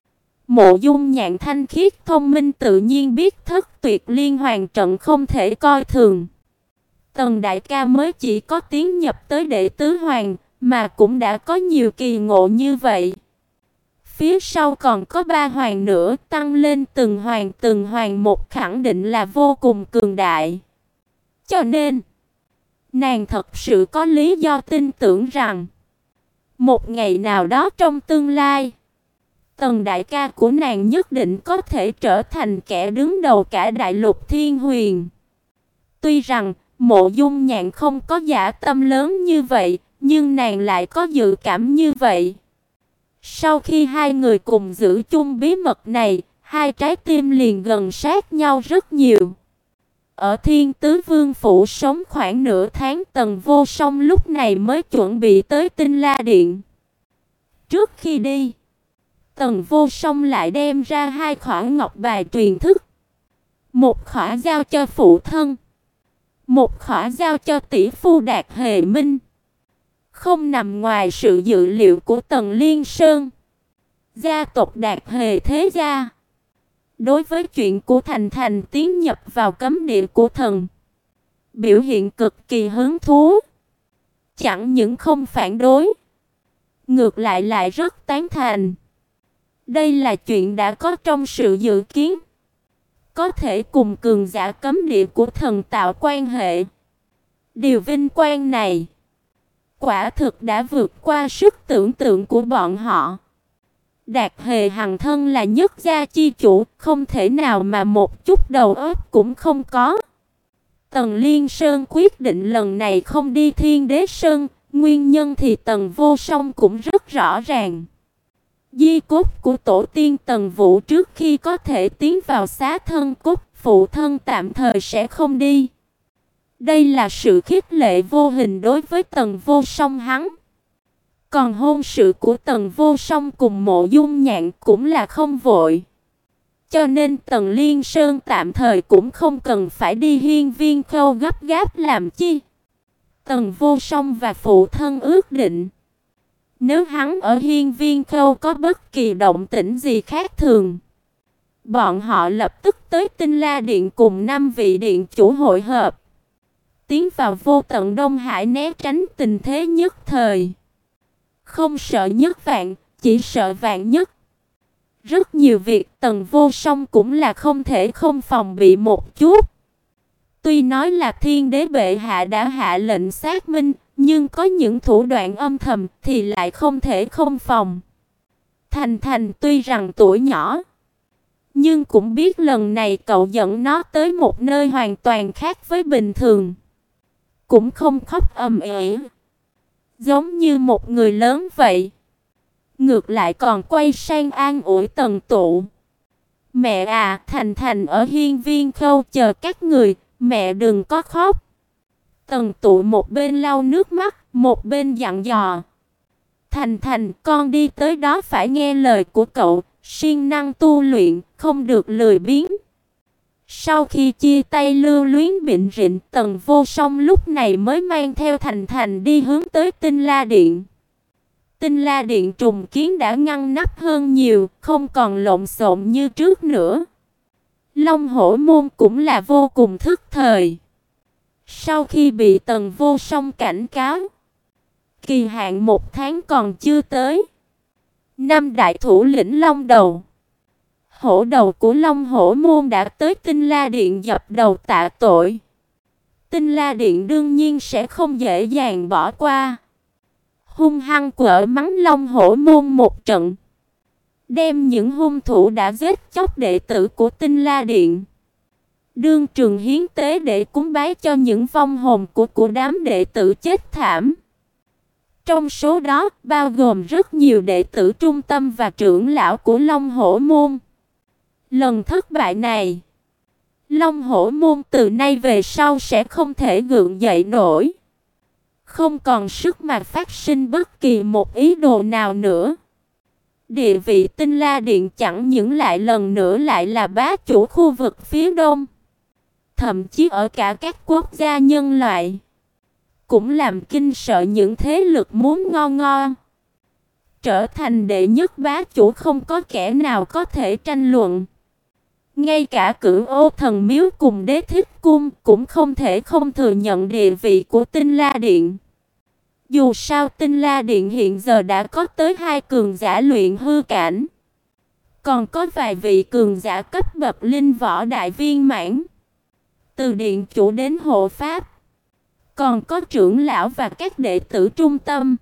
Mộ Dung Nhạn thanh khiết thông minh tự nhiên biết Thất Tuyệt Liên Hoàn trận không thể coi thường. Tần đại ca mới chỉ có tiến nhập tới đệ tứ hoàng, mà cũng đã có nhiều kỳ ngộ như vậy. Phía sau còn có ba hoàng nữa, tăng lên từng hoàng từng hoàng một khẳng định là vô cùng cường đại. Cho nên, nàng thật sự có lý do tin tưởng rằng một ngày nào đó trong tương lai, Tần đại ca của nàng nhất định có thể trở thành kẻ đứng đầu cả đại lục Thiên Huyền. Tuy rằng Mộ Dung Nhạn không có dã tâm lớn như vậy, nhưng nàng lại có dự cảm như vậy. Sau khi hai người cùng giữ chung bí mật này, hai trái tim liền gần sát nhau rất nhiều. Ở Thiên Tứ Vương phủ sống khoảng nửa tháng, Tần Vô Song lúc này mới chuẩn bị tới Tinh La Điện. Trước khi đi, Tần Vô Song lại đem ra hai khỏa ngọc bài truyền thức. Một khỏa giao cho phụ thân, một khỏa giao cho tỷ phu Đạt Hề Minh. Không nằm ngoài sự dự liệu của Tần Liên Sơn, gia tộc Đạt Hề thế gia đối với chuyện của Thành Thành tiến nhập vào cấm địa của thần, biểu hiện cực kỳ hứng thú. Chẳng những không phản đối, ngược lại lại rất tán thành. Đây là chuyện đã có trong sự dự kiến. Có thể cùng cường giả cấm địa của thần tạo quan hệ. Điều vinh quang này quả thực đã vượt qua sức tưởng tượng của bọn họ. Đạt Hề Hằng thân là nhất gia chi chủ, không thể nào mà một chút đầu óc cũng không có. Tần Liên Sơn quyết định lần này không đi Thiên Đế Sơn, nguyên nhân thì Tần Vô Song cũng rất rõ ràng. Di cốt của tổ tiên Tần Vũ trước khi có thể tiến vào xá thân cốt, phụ thân tạm thời sẽ không đi. Đây là sự khích lệ vô hình đối với Tần Vô Song hắn. Còn hôn sự của Tần Vô Song cùng Mộ Dung Nhạn cũng là không vội. Cho nên Tần Liên Sơn tạm thời cũng không cần phải đi Hiên Viên Khâu gấp gáp làm chi. Tần Vô Song và phụ thân ước định, nếu hắn ở Hiên Viên Khâu có bất kỳ động tĩnh gì khác thường, bọn họ lập tức tới Tinh La Điện cùng năm vị điện chủ hội hợp, tiến vào vô tận Đông Hải né tránh tình thế nhất thời. Không sợ nhất vạn, chỉ sợ vạn nhất. Rất nhiều việc Tần Vô Song cũng là không thể không phòng bị một chút. Tuy nói là Thiên Đế bệ hạ đã hạ lệnh xác minh, nhưng có những thủ đoạn âm thầm thì lại không thể không phòng. Thành Thành tuy rằng tuổi nhỏ, nhưng cũng biết lần này cậu dẫn nó tới một nơi hoàn toàn khác với bình thường. Cũng không khóc ầm ĩ, giống như một người lớn vậy. Ngược lại còn quay sang an ủi Tần Tụ. Mẹ à, Thành Thành ở Hiên Viên Khâu chờ các người, mẹ đừng có khóc. Tần Tụ một bên lau nước mắt, một bên dặn dò. Thành Thành, con đi tới đó phải nghe lời của cậu, siêng năng tu luyện, không được lười biếng. Sau khi chia tay lưu luyến bệnh rịnh, Tần Vô Song lúc này mới mang theo Thành Thành đi hướng tới Tinh La Điện. Tinh La Điện trùng kiến đã ngăn nắp hơn nhiều, không còn lộn xộn như trước nữa. Long Hổ Môn cũng là vô cùng thức thời. Sau khi bị Tần Vô Song cảnh cáo, kỳ hạn một tháng còn chưa tới, năm đại thủ lĩnh Long Đầu, hổ đầu của Long Hổ Môn đã tới Tinh La Điện dập đầu tạ tội. Tinh La Điện đương nhiên sẽ không dễ dàng bỏ qua, hung hăng quở mắng Long Hổ Môn một trận, đem những hung thủ đã giết chóc đệ tử của Tinh La Điện đương trường hiến tế để cúng bái cho những vong hồn của của đám đệ tử chết thảm. Trong số đó bao gồm rất nhiều đệ tử trung tâm và trưởng lão của Long Hổ Môn. Lần thất bại này, Long Hổ Môn từ nay về sau sẽ không thể gượng dậy nổi, không còn sức mà phát sinh bất kỳ một ý đồ nào nữa. Địa vị Tinh La Điện chẳng những lại lần nữa lại là bá chủ khu vực phía đông, thậm chí ở cả các quốc gia nhân loại, cũng làm kinh sợ những thế lực muốn ngo ngo. Trở thành đệ nhất bá chủ không có kẻ nào có thể tranh luận. Ngay cả Cửu Ô Thần Miếu cùng Đế Thích Cung cũng không thể không thừa nhận địa vị của Tinh La Điện. Dù sao Tinh La Điện hiện giờ đã có tới hai cường giả luyện hư cảnh, còn có vài vị cường giả cấp bậc linh võ đại viên mãn, từ điện chủ đến hộ pháp, còn có trưởng lão và các đệ tử trung tâm.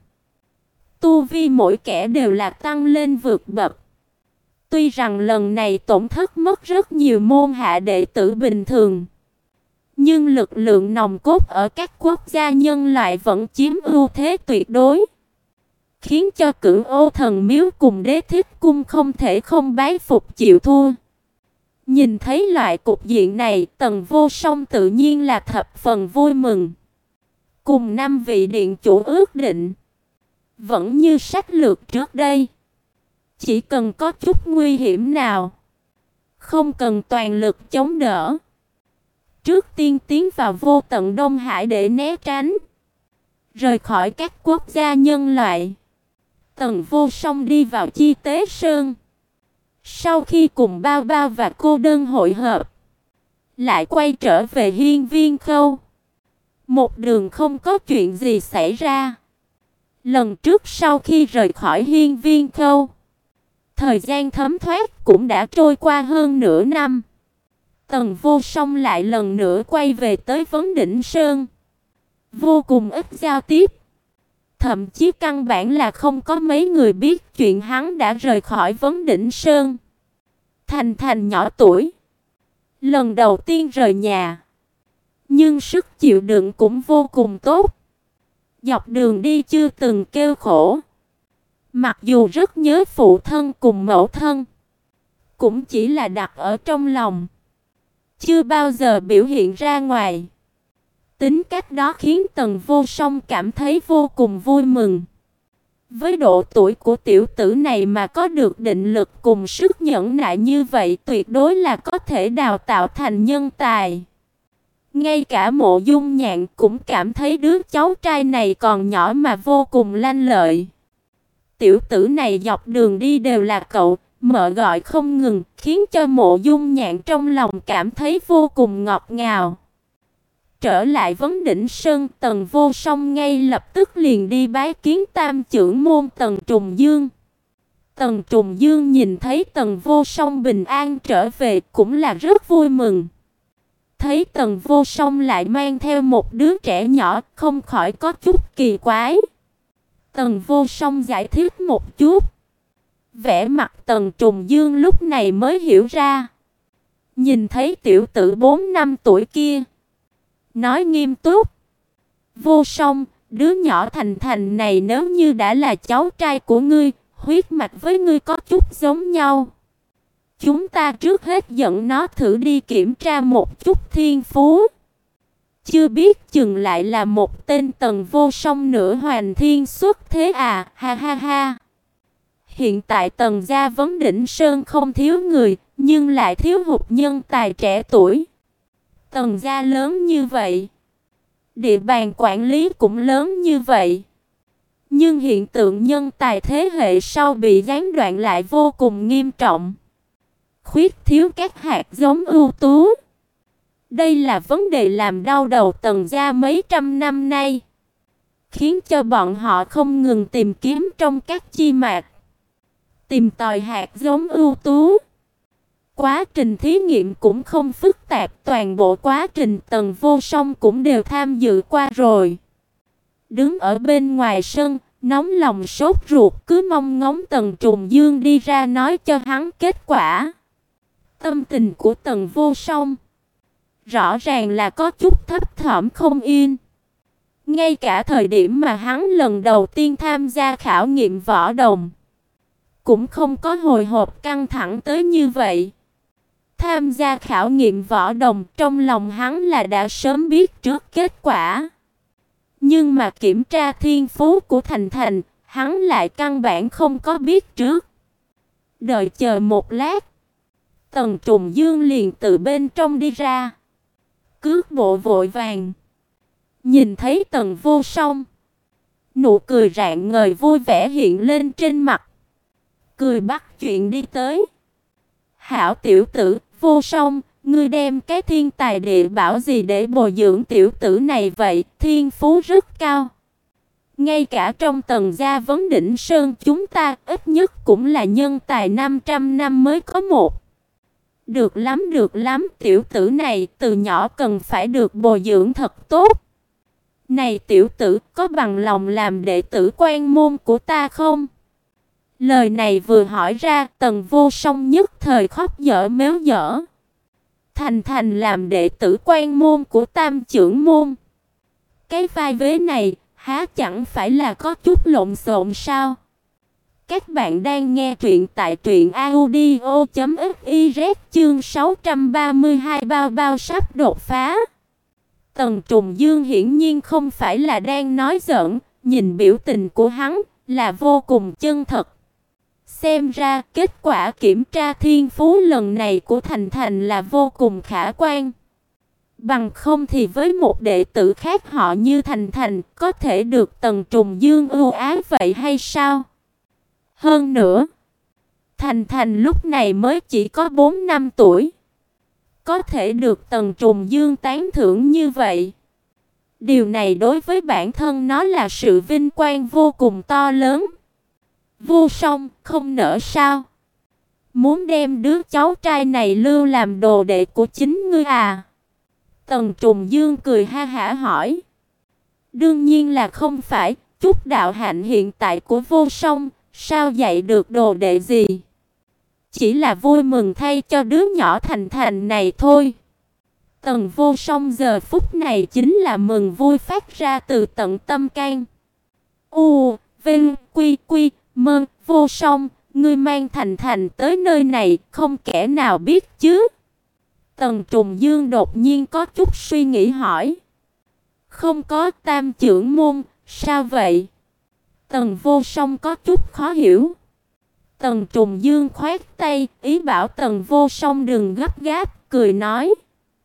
Tu vi mỗi kẻ đều là tăng lên vượt bậc. Tuy rằng lần này tổn thất mất rất nhiều môn hạ đệ tử bình thường, nhưng lực lượng nòng cốt ở các quốc gia nhân loại vẫn chiếm ưu thế tuyệt đối, khiến cho Cửu Ô Thần Miếu cùng Đế Thích Cung không thể không bái phục chịu thua. Nhìn thấy loại cục diện này, Tần Vô Song tự nhiên là thập phần vui mừng. Cùng năm vị điện chủ ước định, vẫn như sách lược trước đây. Chỉ cần có chút nguy hiểm nào, không cần toàn lực chống đỡ, trước tiên tiến vào vô tận Đông Hải để né tránh, rời khỏi các quốc gia nhân loại. Tần Vô Song đi vào Chi Tế Sơn. Sau khi cùng Bao Bao và Cô Đơn hội hợp, lại quay trở về Hiên Viên Khâu. Một đường không có chuyện gì xảy ra. Lần trước sau khi rời khỏi Hiên Viên Khâu, thời gian thấm thoát cũng đã trôi qua hơn nửa năm. Tần Vô Song lại lần nữa quay về tới Vấn Đỉnh Sơn. Vô cùng ít giao tiếp. Thậm chí căn bản là không có mấy người biết chuyện hắn đã rời khỏi Vấn Đỉnh Sơn. Thành Thành nhỏ tuổi, lần đầu tiên rời nhà, nhưng sức chịu đựng cũng vô cùng tốt. Dọc đường đi chưa từng kêu khổ. Mặc dù rất nhớ phụ thân cùng mẫu thân, cũng chỉ là đặt ở trong lòng, chưa bao giờ biểu hiện ra ngoài. Tính cách đó khiến Tần Vô Song cảm thấy vô cùng vui mừng. Với độ tuổi của tiểu tử này mà có được định lực cùng sức nhẫn nại như vậy, tuyệt đối là có thể đào tạo thành nhân tài. Ngay cả Mộ Dung Nhạn cũng cảm thấy đứa cháu trai này còn nhỏ mà vô cùng lanh lợi. Tiểu tử này dọc đường đi đều là cậu, mợ gọi không ngừng, khiến cho Mộ Dung Nhạn trong lòng cảm thấy vô cùng ngọt ngào. Trở lại Vấn Đỉnh Sơn, Tần Vô Song ngay lập tức liền đi bái kiến tam trưởng môn Tần Trùng Dương. Tần Trùng Dương nhìn thấy Tần Vô Song bình an trở về cũng là rất vui mừng. Thấy Tần Vô Song lại mang theo một đứa trẻ nhỏ, không khỏi có chút kỳ quái. Tần Vô Song giải thích một chút. Vẻ mặt Tần Trùng Dương lúc này mới hiểu ra. Nhìn thấy tiểu tử bốn năm tuổi kia, nói nghiêm túc: Vô Song, đứa nhỏ Thành Thành này nếu như đã là cháu trai của ngươi, huyết mạch với ngươi có chút giống nhau. Chúng ta trước hết dẫn nó thử đi kiểm tra một chút thiên phú. Chưa biết chừng lại là một tên Tần Vô Song nữa hoành thiên xuất thế à, ha ha ha. Hiện tại Tần gia Vấn Đỉnh Sơn không thiếu người, nhưng lại thiếu hụt nhân tài trẻ tuổi. Tần gia lớn như vậy, địa bàn quản lý cũng lớn như vậy, nhưng hiện tượng nhân tài thế hệ sau bị gián đoạn lại vô cùng nghiêm trọng. Khuyết thiếu các hạt giống ưu tú. Đây là vấn đề làm đau đầu Tần gia mấy trăm năm nay, khiến cho bọn họ không ngừng tìm kiếm trong các chi mạc, tìm tòi hạt giống ưu tú. Quá trình thí nghiệm cũng không phức tạp, toàn bộ quá trình Tần Vô Song cũng đều tham dự qua rồi. Đứng ở bên ngoài sân, nóng lòng sốt ruột, cứ mong ngóng Tần Trùng Dương đi ra nói cho hắn kết quả. Tâm tình của Tần Vô Song rõ ràng là có chút thấp thỏm không yên. Ngay cả thời điểm mà hắn lần đầu tiên tham gia khảo nghiệm võ đồng, cũng không có hồi hộp căng thẳng tới như vậy. Tham gia khảo nghiệm võ đồng, trong lòng hắn là đã sớm biết trước kết quả. Nhưng mà kiểm tra thiên phú của Thành Thành, hắn lại căn bản không có biết trước. Đợi chờ một lát, Tần Trùng Dương liền từ bên trong đi ra, cước bộ vội vàng. Nhìn thấy Tần Vô Song, nụ cười rạng ngời vui vẻ hiện lên trên mặt. Cười bắt chuyện đi tới. Hảo tiểu tử, Vô Song, ngươi đem cái thiên tài địa bảo gì để bồi dưỡng tiểu tử này vậy? Thiên phú rất cao. Ngay cả trong Tần gia Vấn Đỉnh Sơn chúng ta ít nhất cũng là nhân tài năm trăm năm mới có một. Được lắm được lắm, tiểu tử này từ nhỏ cần phải được bồi dưỡng thật tốt. Này tiểu tử, có bằng lòng làm đệ tử quan môn của ta không? Lời này vừa hỏi ra, Tần Vô Song nhất thời khóc dở méo dở. Thành Thành làm đệ tử quan môn của Tam trưởng môn. Cái vai vế này há chẳng phải là có chút lộn xộn sao? Các bạn đang nghe truyện tại truyện audio chấm fiz chương sáu trăm ba mươi hai bao bao sắp đột phá. Tần Trùng Dương hiển nhiên không phải là đang nói giỡn, nhìn biểu tình của hắn là vô cùng chân thật. Xem ra kết quả kiểm tra thiên phú lần này của Thành Thành là vô cùng khả quan. Bằng không thì với một đệ tử khác họ như Thành Thành có thể được Tần Trùng Dương ưu ái vậy hay sao? Hơn nữa, Thành Thành lúc này mới chỉ có bốn năm tuổi. Có thể được Tần Trùng Dương tán thưởng như vậy. Điều này đối với bản thân nó là sự vinh quang vô cùng to lớn. Vô Song không nỡ sao? Muốn đem đứa cháu trai này lưu làm đồ đệ của chính ngươi à? Tần Trùng Dương cười ha hả hỏi. Đương nhiên là không phải, chút đạo hạnh hiện tại của Vô Song sao dạy được đồ đệ gì? Chỉ là vui mừng thay cho đứa nhỏ Thành Thành này thôi. Tần Vô Song giờ phút này chính là mừng vui phát ra từ tận tâm can. U, Vinh, Quy, Quy, Mơ, Vô Song, ngươi mang Thành Thành tới nơi này, không kẻ nào biết chứ? Tần Trùng Dương đột nhiên có chút suy nghĩ hỏi. Không có, Tam trưởng môn, sao vậy? Tần Vô Song có chút khó hiểu. Tần Trùng Dương khoát tay, ý bảo Tần Vô Song đừng gấp gáp, cười nói.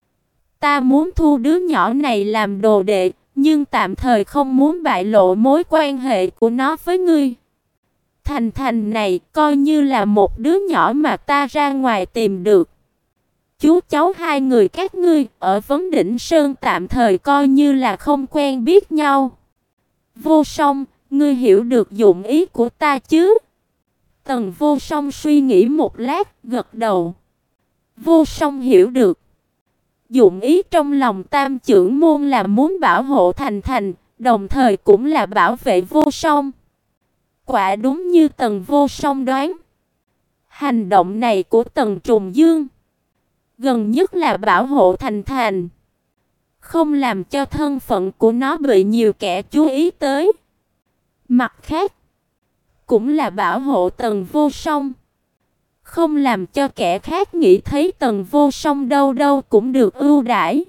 Ta muốn thu đứa nhỏ này làm đồ đệ, nhưng tạm thời không muốn bại lộ mối quan hệ của nó với ngươi. Thành Thành này coi như là một đứa nhỏ mà ta ra ngoài tìm được. Chú cháu hai người các ngươi ở Vấn Đỉnh Sơn tạm thời coi như là không quen biết nhau. Vô Song, ngươi hiểu được dụng ý của ta chứ? Tần Vô Song suy nghĩ một lát, gật đầu. Vô Song hiểu được. Dụng ý trong lòng Tam trưởng môn là muốn bảo hộ Thành Thành, đồng thời cũng là bảo vệ Vô Song. Quả đúng như Tần Vô Song đoán. Hành động này của Tần Trùng Dương gần nhất là bảo hộ Thành Thành, không làm cho thân phận của nó bị nhiều kẻ chú ý tới. Mặt khác, cũng là bảo hộ Tần Vô Song, không làm cho kẻ khác nghĩ thấy Tần Vô Song đâu đâu cũng được ưu đãi,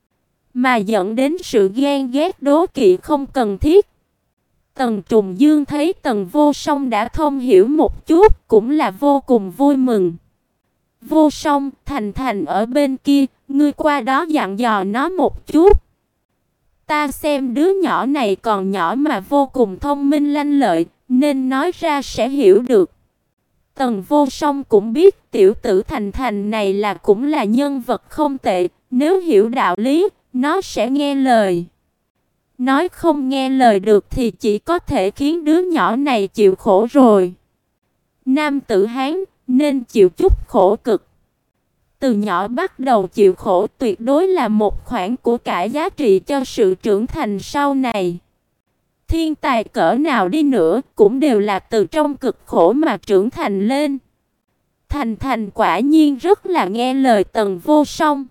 mà dẫn đến sự ghen ghét đố kỵ không cần thiết. Tần Trùng Dương thấy Tần Vô Song đã thông hiểu một chút, cũng là vô cùng vui mừng. Vô Song, Thành Thành ở bên kia, ngươi qua đó dặn dò nó một chút. Ta xem đứa nhỏ này còn nhỏ mà vô cùng thông minh lanh lợi, nên nói ra sẽ hiểu được. Tần Vô Song cũng biết tiểu tử Thành Thành này là cũng là nhân vật không tệ, nếu hiểu đạo lý, nó sẽ nghe lời. Nói không nghe lời được thì chỉ có thể khiến đứa nhỏ này chịu khổ rồi. Nam tử Hán nên chịu chút khổ cực. Từ nhỏ bắt đầu chịu khổ tuyệt đối là một khoản của cải giá trị cho sự trưởng thành sau này. Thiên tài cỡ nào đi nữa cũng đều là từ trong cực khổ mà trưởng thành lên. Thành Thành quả nhiên rất là nghe lời Tần Vô Song.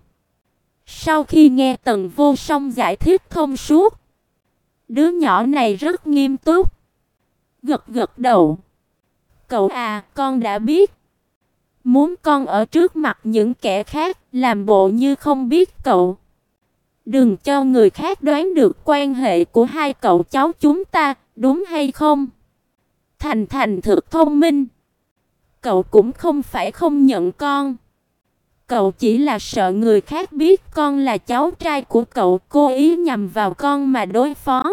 Sau khi nghe Tần Vô Song giải thích thông suốt, đứa nhỏ này rất nghiêm túc, gật gật đầu. Cậu à, con đã biết. Muốn con ở trước mặt những kẻ khác, làm bộ như không biết cậu. Đừng cho người khác đoán được quan hệ của hai cậu cháu chúng ta, đúng hay không? Thành Thành thực thông minh. Cậu cũng không phải không nhận con. Cậu chỉ là sợ người khác biết con là cháu trai của cậu, cố ý nhằm vào con mà đối phó.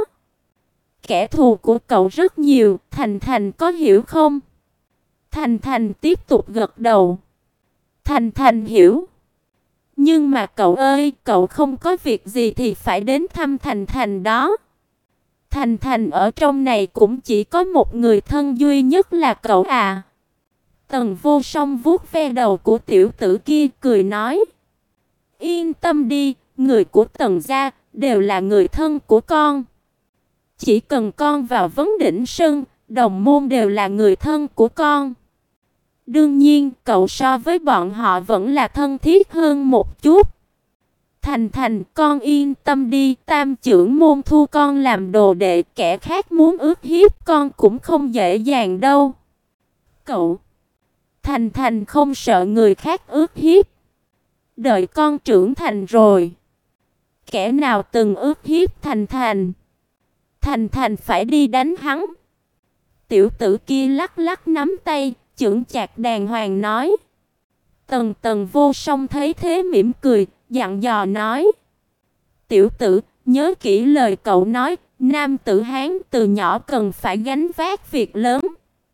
Kẻ thù của cậu rất nhiều, Thành Thành có hiểu không? Thành Thành tiếp tục gật đầu. Thành Thành hiểu. Nhưng mà cậu ơi, cậu không có việc gì thì phải đến thăm Thành Thành đó. Thành Thành ở trong này cũng chỉ có một người thân duy nhất là cậu à. Tần Vô Song vuốt ve đầu của tiểu tử kia cười nói. Yên tâm đi, người của Tần gia đều là người thân của con. Chỉ cần con vào Vấn Đỉnh Sơn, đồng môn đều là người thân của con. Đương nhiên, cậu so với bọn họ vẫn là thân thiết hơn một chút. Thành Thành, con yên tâm đi, Tam trưởng môn thu con làm đồ đệ, kẻ khác muốn ức hiếp con cũng không dễ dàng đâu. Cậu Thành Thành không sợ người khác ức hiếp. Đợi con trưởng thành rồi, kẻ nào từng ức hiếp Thành Thành, Thành Thành phải đi đánh hắn. Tiểu tử kia lắc lắc nắm tay, chững chạc đàng hoàng nói. Tần Tần Vô Song thấy thế mỉm cười, dặn dò nói. Tiểu tử, nhớ kỹ lời cậu nói, nam tử Hán từ nhỏ cần phải gánh vác việc lớn.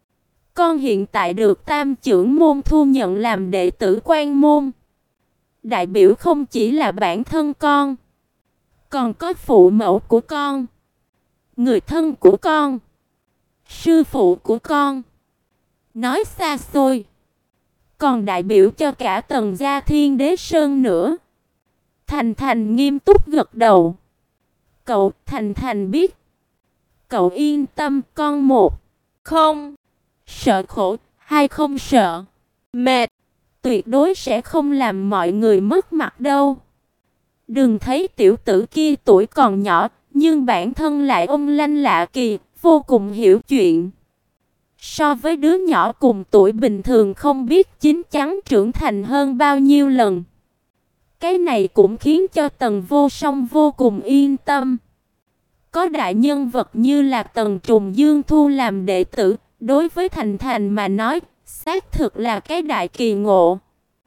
Con hiện tại được Tam trưởng môn thu nhận làm đệ tử Quan môn. Đại biểu không chỉ là bản thân con, còn có phụ mẫu của con, người thân của con, sư phụ của con. Nói xa xôi, còn đại biểu cho cả Tần gia Thiên Đế Sơn nữa. Thành Thành nghiêm túc gật đầu. Cậu Thành Thành biết. Cậu yên tâm, con một không sợ khổ, hai không sợ mệt, tuyệt đối sẽ không làm mọi người mất mặt đâu. Đừng thấy tiểu tử kia tuổi còn nhỏ, nhưng bản thân lại ông lanh lạ kỳ, vô cùng hiểu chuyện. So với đứa nhỏ cùng tuổi bình thường không biết chín chắn trưởng thành hơn bao nhiêu lần. Cái này cũng khiến cho Tần Vô Song vô cùng yên tâm. Có đại nhân vật như là Tần Trùng Dương thu làm đệ tử, đối với Thành Thành mà nói, xác thực là cái đại kỳ ngộ.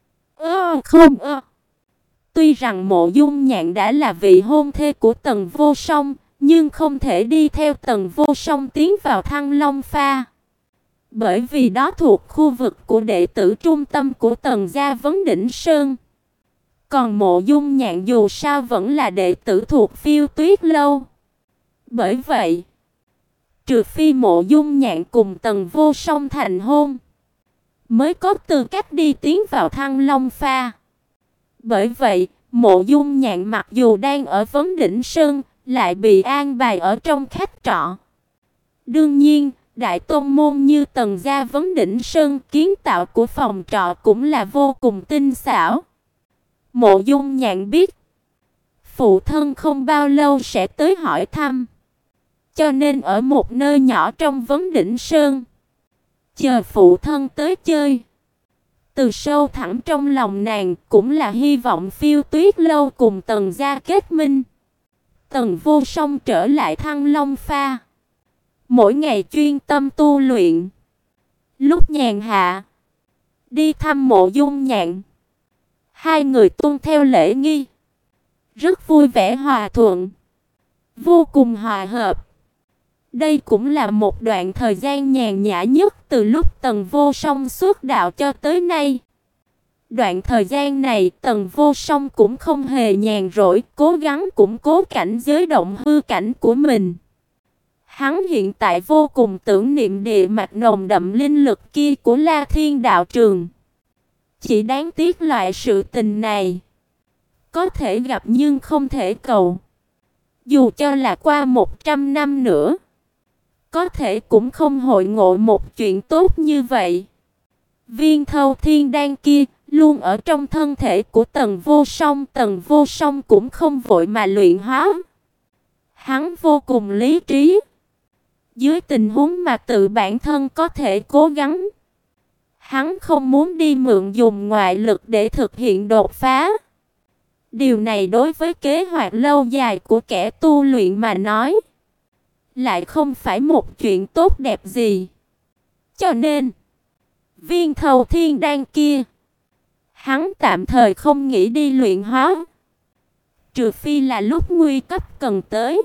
Ơ không ơ. Tuy rằng Mộ Dung Nhạn đã là vị hôn thê của Tần Vô Song, nhưng không thể đi theo Tần Vô Song tiến vào Thăng Long Pha. Bởi vì đó thuộc khu vực của đệ tử trung tâm của Tần gia Vấn Đỉnh Sơn. Còn Mộ Dung Nhạn dù sao vẫn là đệ tử thuộc Phiêu Tuyết Lâu. Bởi vậy, trừ phi Mộ Dung Nhạn cùng Tần Vô Song thành hôn, mới có tư cách đi tiến vào Thăng Long Pha. Bởi vậy, Mộ Dung Nhạn mặc dù đang ở Vấn Đỉnh Sơn, lại bị an bài ở trong khách trọ. Đương nhiên, đại tôn môn như Tần gia Vấn Đỉnh Sơn, kiến tạo của phòng trọ cũng là vô cùng tinh xảo. Mộ Dung Nhạn biết, phụ thân không bao lâu sẽ tới hỏi thăm, cho nên ở một nơi nhỏ trong Vấn Đỉnh Sơn, chờ phụ thân tới chơi. Từ sâu thẳm trong lòng nàng cũng là hy vọng Phiêu Tuyết Lâu cùng Tần gia kết minh. Tần Vô Song trở lại Thăng Long Pha, mỗi ngày chuyên tâm tu luyện. Lúc nhàn hạ, đi thăm Mộ Dung Nhạn. Hai người tuân theo lễ nghi, rất vui vẻ hòa thuận, vô cùng hòa hợp. Đây cũng là một đoạn thời gian nhàn nhã nhất từ lúc Tần Vô Song xuất đạo cho tới nay. Đoạn thời gian này Tần Vô Song cũng không hề nhàn rỗi, cố gắng củng cố cảnh giới động hư cảnh của mình. Hắn hiện tại vô cùng tưởng niệm địa mạch nồng đậm linh lực kia của La Thiên đạo trường. Chỉ đáng tiếc loại sự tình này có thể gặp nhưng không thể cầu. Dù cho là qua một trăm năm nữa, có thể cũng không hội ngộ một chuyện tốt như vậy. Viên Thâu Thiên Đan kia luôn ở trong thân thể của Tần Vô Song, Tần Vô Song cũng không vội mà luyện hóa. Hắn vô cùng lý trí. Dưới tình huống mà tự bản thân có thể cố gắng, hắn không muốn đi mượn dùng ngoại lực để thực hiện đột phá. Điều này đối với kế hoạch lâu dài của kẻ tu luyện mà nói, lại không phải một chuyện tốt đẹp gì. Cho nên, viên Thâu Thiên Đan kia, hắn tạm thời không nghĩ đi luyện hóa. Trừ phi là lúc nguy cấp cần tới,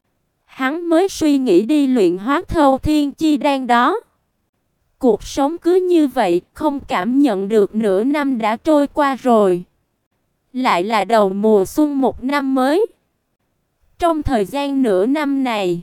hắn mới suy nghĩ đi luyện hóa Thâu Thiên Chi Đan đó. Cuộc sống cứ như vậy, không cảm nhận được nửa năm đã trôi qua rồi. Lại là đầu mùa xuân một năm mới. Trong thời gian nửa năm này,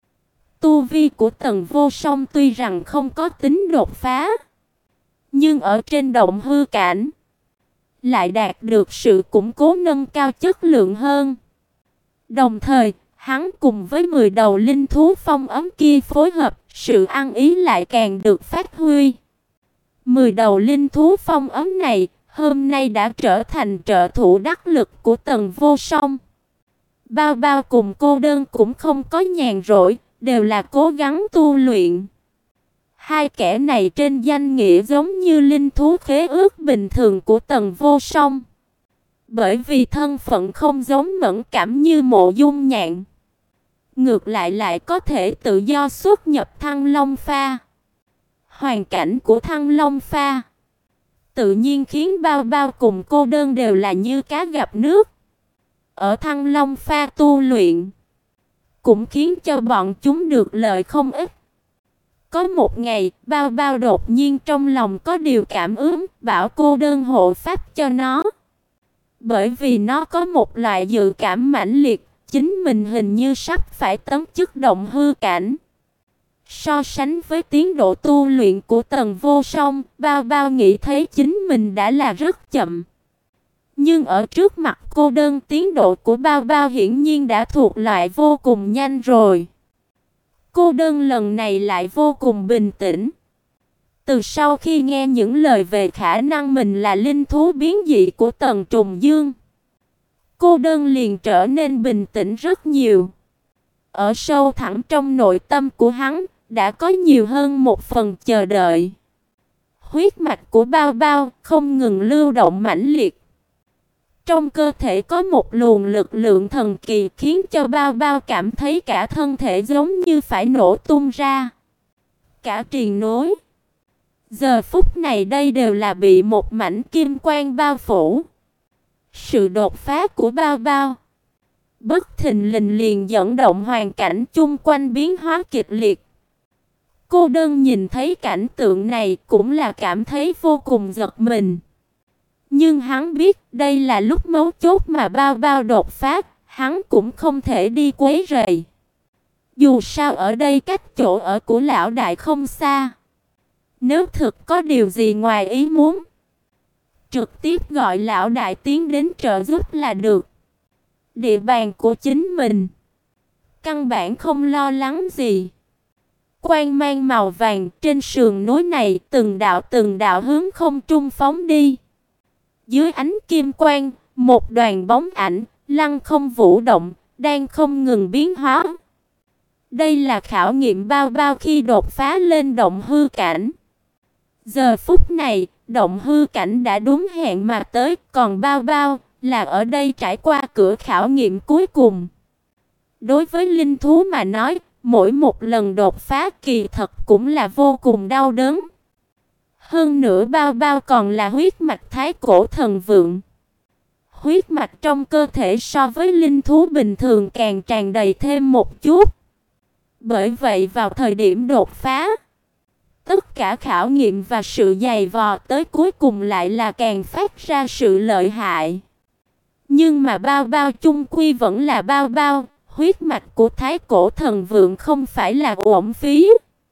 tu vi của Tần Vô Song tuy rằng không có tính đột phá, nhưng ở trên động hư cảnh lại đạt được sự củng cố nâng cao chất lượng hơn. Đồng thời, hắn cùng với mười đầu linh thú phong ấm kia phối hợp, sự ăn ý lại càng được phát huy. Mười đầu linh thú phong ấm này hôm nay đã trở thành trợ thủ đắc lực của Tần Vô Song. Bao Bao cùng cô đơn cũng không có nhàn rỗi, đều là cố gắng tu luyện. Hai kẻ này trên danh nghĩa giống như linh thú khế ước bình thường của Tần Vô Song. Bởi vì thân phận không giống Mẫn Cảm như Mộ Dung Nhạn, ngược lại lại có thể tự do xuất nhập Thăng Long Pha. Hoàn cảnh của Thăng Long Pha tự nhiên khiến Bao Bao cùng Cô Đơn đều là như cá gặp nước. Ở Thăng Long Pha tu luyện cũng khiến cho bọn chúng được lợi không ít. Có một ngày, Bao Bao đột nhiên trong lòng có điều cảm ứng, bảo Cô Đơn hộ pháp cho nó. Bởi vì nó có một loại dự cảm mãnh liệt, chính mình hình như sắp phải tấn chức động hư cảnh. So sánh với tiến độ tu luyện của Tần Vô Song, Bao Bao nghĩ thấy chính mình đã là rất chậm. Nhưng ở trước mặt Cô Đơn, tiến độ của Bao Bao hiển nhiên đã thuộc loại vô cùng nhanh rồi. Cô Đơn lần này lại vô cùng bình tĩnh. Từ sau khi nghe những lời về khả năng mình là linh thú biến dị của Tần Trùng Dương, Cô Đơn liền trở nên bình tĩnh rất nhiều. Ở sâu thẳm trong nội tâm của hắn, đã có nhiều hơn một phần chờ đợi. Huyết mạch của Bao Bao không ngừng lưu động mãnh liệt. Trong cơ thể có một luồng lực lượng thần kỳ khiến cho Bao Bao cảm thấy cả thân thể giống như phải nổ tung ra. Cả triền nối. Giờ phút này đây đều là bị một mảnh kim quang bao phủ. Sự đột phá của Bao Bao bất thình lình liền dẫn động hoàn cảnh chung quanh biến hóa kịch liệt. Cô Đơn nhìn thấy cảnh tượng này cũng là cảm thấy vô cùng giật mình. Nhưng hắn biết đây là lúc mấu chốt mà Bao Bao đột phá, hắn cũng không thể đi quấy rầy. Dù sao ở đây cách chỗ ở của lão đại không xa. Nếu thực có điều gì ngoài ý muốn, trực tiếp gọi lão đại tiến đến trợ giúp là được. Địa bàn của chính mình, căn bản không lo lắng gì. Quang mang màu vàng trên sườn núi này từng đạo từng đạo hướng không trung phóng đi. Dưới ánh kim quang, một đoàn bóng ảnh lăng không vũ động, đang không ngừng biến hóa. Đây là khảo nghiệm Bao Bao khi đột phá lên động hư cảnh. Giờ phút này, động hư cảnh đã đúng hẹn mà tới, còn Bao Bao là ở đây trải qua cửa khảo nghiệm cuối cùng. Đối với linh thú mà nói, mỗi một lần đột phá kỳ thật cũng là vô cùng đau đớn. Hơn nữa Bao Bao còn là huyết mạch thái cổ thần vượng. Huyết mạch trong cơ thể so với linh thú bình thường càng tràn đầy thêm một chút. Bởi vậy vào thời điểm đột phá, tất cả khảo nghiệm và sự dày vò tới cuối cùng lại là càng phát ra sự lợi hại. Nhưng mà Bao Bao chung quy vẫn là Bao Bao, huyết mạch của thái cổ thần vượng không phải là uổng phí.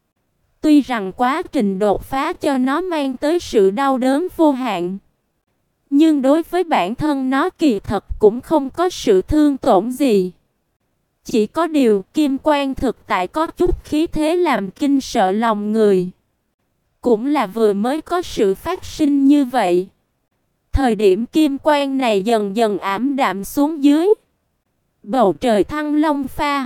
Tuy rằng quá trình đột phá cho nó mang tới sự đau đớn vô hạn, nhưng đối với bản thân nó kỳ thật cũng không có sự thương tổn gì. Chỉ có điều kim quang thực tại có chút khí thế làm kinh sợ lòng người. Cũng là vừa mới có sự phát sinh như vậy. Thời điểm kim quang này dần dần ảm đạm xuống dưới, bầu trời Thăng Long Pha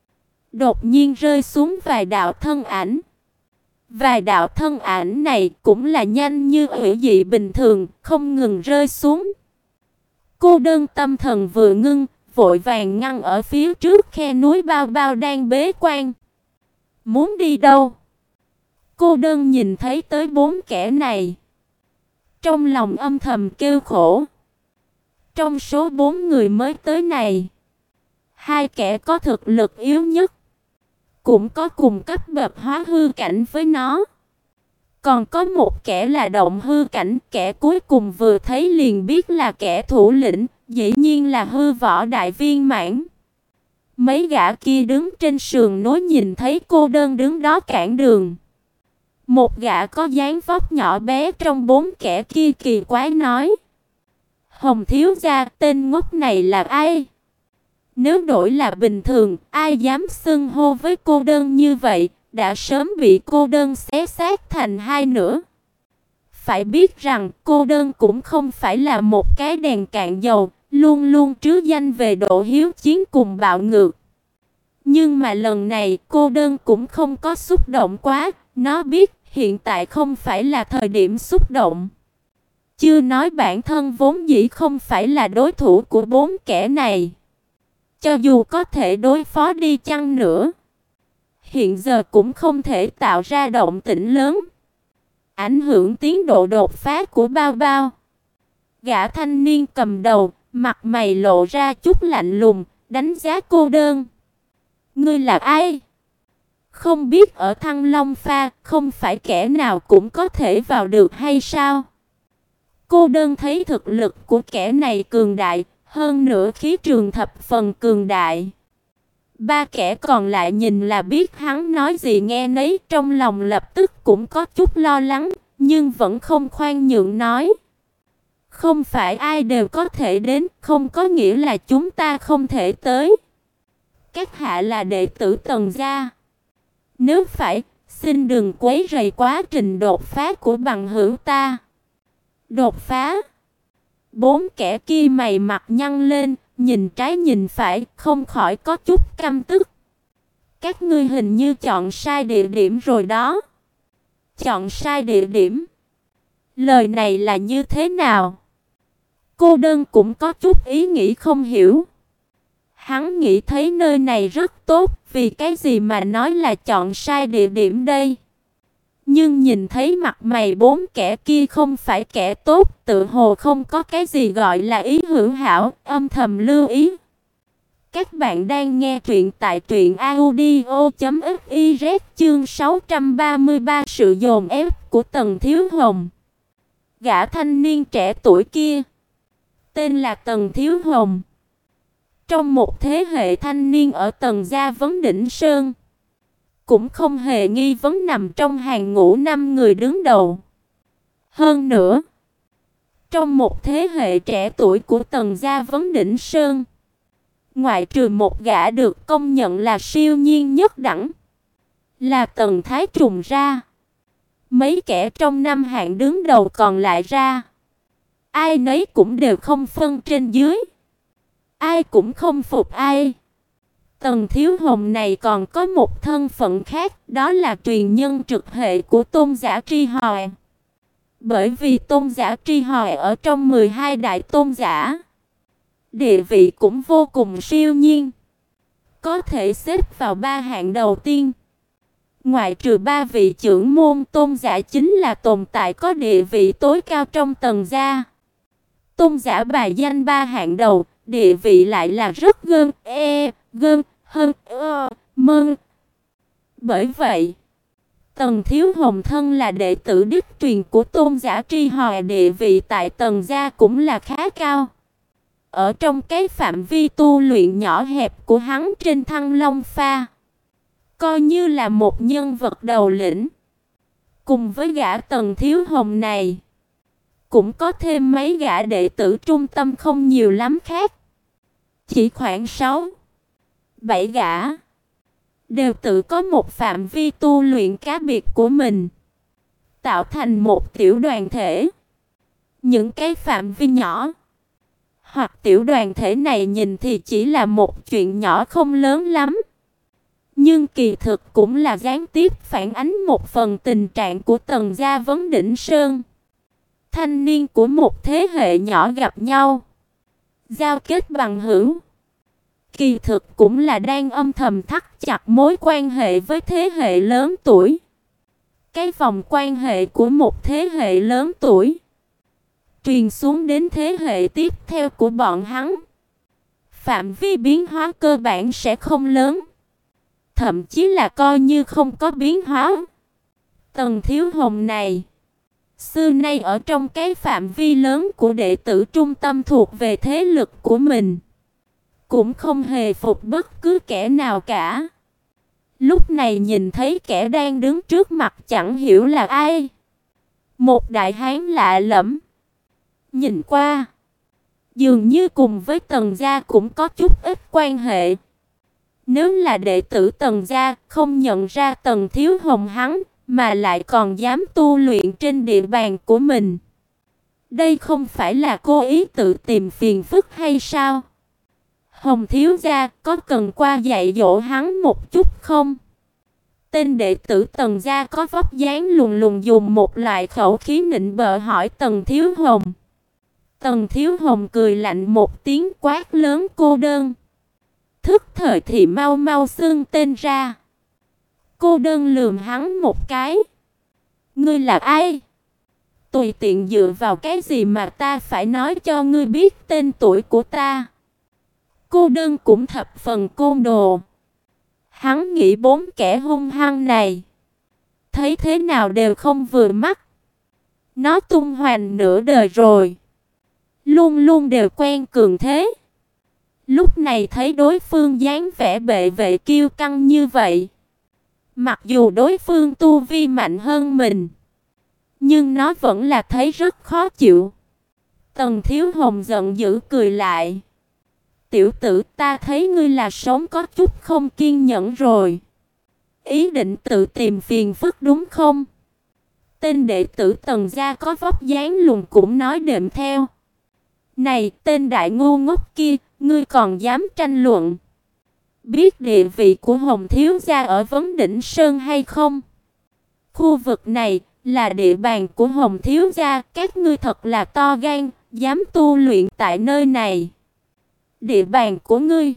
đột nhiên rơi xuống vài đạo thân ảnh. Vài đạo thân ảnh này cũng là nhanh như hủy dị bình thường, không ngừng rơi xuống. Cô Đơn tâm thần vừa ngưng, vội vàng ngăn ở phía trước khe núi Bao Bao đang bế quan. Muốn đi đâu? Cô Đơn nhìn thấy tới bốn kẻ này, trong lòng âm thầm kêu khổ. Trong số bốn người mới tới này, hai kẻ có thực lực yếu nhất, cũng có cùng cấp bậc hóa hư cảnh với nó. Còn có một kẻ là động hư cảnh, kẻ cuối cùng vừa thấy liền biết là kẻ thủ lĩnh, dĩ nhiên là hư võ đại viên mãn. Mấy gã kia đứng trên sườn núi nhìn thấy Cô Đơn đứng đó cản đường. Một gã có dáng vóc nhỏ bé trong bốn kẻ kia kỳ quái nói: Hồng thiếu gia, tên ngốc này là ai? Nếu đổi là bình thường, ai dám xưng hô với Cô Đơn như vậy, đã sớm bị Cô Đơn xé xác thành hai nửa. Phải biết rằng Cô Đơn cũng không phải là một cái đèn cạn dầu, luôn luôn trứ danh về độ hiếu chiến cùng bạo ngược. Nhưng mà lần này cô đơn cũng không có xúc động quá, nó biết hiện tại không phải là thời điểm xúc động. Chưa nói bản thân vốn dĩ không phải là đối thủ của bốn kẻ này. Cho dù có thể đối phó đi chăng nữa, hiện giờ cũng không thể tạo ra động tĩnh lớn, ảnh hưởng tiến độ đột phá của Bao Bao. Gã thanh niên cầm đầu, mặt mày lộ ra chút lạnh lùng, đánh giá cô đơn. Ngươi là ai? Không biết ở Thăng Long Pha, không phải kẻ nào cũng có thể vào được hay sao? Cô đơn thấy thực lực của kẻ này cường đại, hơn nữa khí trường thập phần cường đại. Ba kẻ còn lại nhìn là biết hắn nói gì nghe nấy, trong lòng lập tức cũng có chút lo lắng, nhưng vẫn không khoan nhượng nói. Không phải ai đều có thể đến, không có nghĩa là chúng ta không thể tới. Các hạ là đệ tử Tần gia. Nếu phải, xin đừng quấy rầy quá trình đột phá của bằng hữu ta. Đột phá? Bốn kẻ kia mày mặt nhăn lên, nhìn trái nhìn phải, không khỏi có chút căm tức. Các ngươi hình như chọn sai địa điểm rồi đó. Chọn sai địa điểm? Lời này là như thế nào? Cô đơn cũng có chút ý nghĩ không hiểu. Hắn nghĩ thấy nơi này rất tốt, vì cái gì mà nói là chọn sai địa điểm đây? Nhưng nhìn thấy mặt mày bốn kẻ kia không phải kẻ tốt, tự hồ không có cái gì gọi là ý hữu hảo, âm thầm lưu ý. Các bạn đang nghe truyện tại truyện audio chấm fiz chương sáu trăm ba mươi ba sự dồn ép của Tần Thiếu Hồng. Gã thanh niên trẻ tuổi kia tên là Tần Thiếu Hồng. Trong một thế hệ thanh niên ở Tần gia Vấn Đỉnh Sơn, cũng không hề nghi vấn nằm trong hàng ngũ năm người đứng đầu. Hơn nữa, trong một thế hệ trẻ tuổi của Tần gia Vấn Đỉnh Sơn, ngoại trừ một gã được công nhận là siêu nhiên nhất đẳng, là Tần Thái Trùng ra, mấy kẻ trong năm hạng đứng đầu còn lại ra, ai nấy cũng đều không phân trên dưới, ai cũng không phục ai. Tần Thiếu Hồng này còn có một thân phận khác, đó là truyền nhân trực hệ của Tôn giả Tri Hoài. Bởi vì Tôn giả Tri Hoài ở trong mười hai đại tôn giả, địa vị cũng vô cùng siêu nhiên, có thể xếp vào ba hạng đầu tiên. Ngoại trừ ba vị trưởng môn tôn giả chính là tồn tại có địa vị tối cao trong Tần gia. Tôn giả bài danh ba hạng đầu, địa vị lại là rất gơn e, gơn hơn ơ, mơn. Bởi vậy, Tần Thiếu Hồng thân là đệ tử đích truyền của Tôn giả Tri Hoài, địa vị tại Tần gia cũng là khá cao. Ở trong cái phạm vi tu luyện nhỏ hẹp của hắn trên Thăng Long Pha, coi như là một nhân vật đầu lĩnh. Cùng với gã Tần Thiếu Hồng này, cũng có thêm mấy gã đệ tử trung tâm không nhiều lắm khác. Chỉ khoảng sáu, bảy gã, đều tự có một phạm vi tu luyện cá biệt của mình, tạo thành một tiểu đoàn thể. Những cái phạm vi nhỏ hoặc tiểu đoàn thể này nhìn thì chỉ là một chuyện nhỏ không lớn lắm, nhưng kỳ thực cũng là gián tiếp phản ánh một phần tình trạng của Tần gia Vấn Đỉnh Sơn. Thanh niên của một thế hệ nhỏ gặp nhau, giao kết bằng hữu, kỳ thực cũng là đang âm thầm thắt chặt mối quan hệ với thế hệ lớn tuổi. Cái vòng quan hệ của một thế hệ lớn tuổi truyền xuống đến thế hệ tiếp theo của bọn hắn, phạm vi biến hóa cơ bản sẽ không lớn, thậm chí là coi như không có biến hóa. Tần Thiếu Hồng này xưa nay ở trong cái phạm vi lớn của đệ tử trung tâm thuộc về thế lực của mình, cũng không hề phục bất cứ kẻ nào cả. Lúc này nhìn thấy kẻ đang đứng trước mặt chẳng hiểu là ai, một đại hán lạ lẫm, nhìn qua dường như cùng với Tần gia cũng có chút ít quan hệ. Nếu là đệ tử Tần gia, không nhận ra Tần Thiếu Hồng hắn, mà lại còn dám tu luyện trên địa bàn của mình, đây không phải là cố ý tự tìm phiền phức hay sao? Hồng thiếu gia, có cần qua dạy dỗ hắn một chút không? Tên đệ tử Tần gia có vóc dáng lùn lùn dùng một loại khẩu khí nịnh bợ hỏi Tần Thiếu Hồng. Tần Thiếu Hồng cười lạnh một tiếng quát lớn cô đơn. Thức thời thì mau mau xưng tên ra. Cô đơn lườm hắn một cái. Ngươi là ai? Tùy tiện dựa vào cái gì mà ta phải nói cho ngươi biết tên tuổi của ta? Cô đơn cũng thập phần côn đồ. Hắn nghĩ bốn kẻ hung hăng này thấy thế nào đều không vừa mắt. Nó tung hoành nửa đời rồi, luôn luôn đều quen cường thế. Lúc này thấy đối phương dáng vẻ bệ vệ kiêu căng như vậy, mặc dù đối phương tu vi mạnh hơn mình, nhưng nó vẫn là thấy rất khó chịu. Tần Thiếu Hồng giận dữ cười lại. Tiểu tử, ta thấy ngươi là sống có chút không kiên nhẫn rồi. Ý định tự tìm phiền phức đúng không? Tên đệ tử Tần gia có vóc dáng lùn cũng nói đệm theo. Này, tên đại ngu ngốc kia, ngươi còn dám tranh luận? Biết địa vị của Hồng thiếu gia ở Vấn Đỉnh Sơn hay không? Khu vực này là địa bàn của Hồng thiếu gia, các ngươi thật là to gan, dám tu luyện tại nơi này. Địa bàn của ngươi.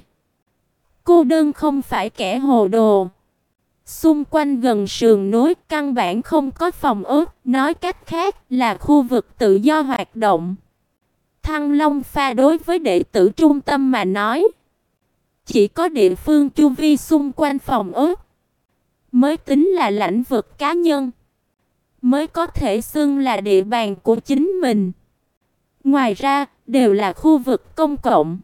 Cô đơn không phải kẻ hồ đồ. Xung quanh gần sườn núi căn bản không có phòng ốc, nói cách khác là khu vực tự do hoạt động. Thăng Long Pha đối với đệ tử trung tâm mà nói, chỉ có địa phương chu vi xung quanh phòng ốc mới tính là lãnh vực cá nhân, mới có thể xưng là địa bàn của chính mình. Ngoài ra, đều là khu vực công cộng.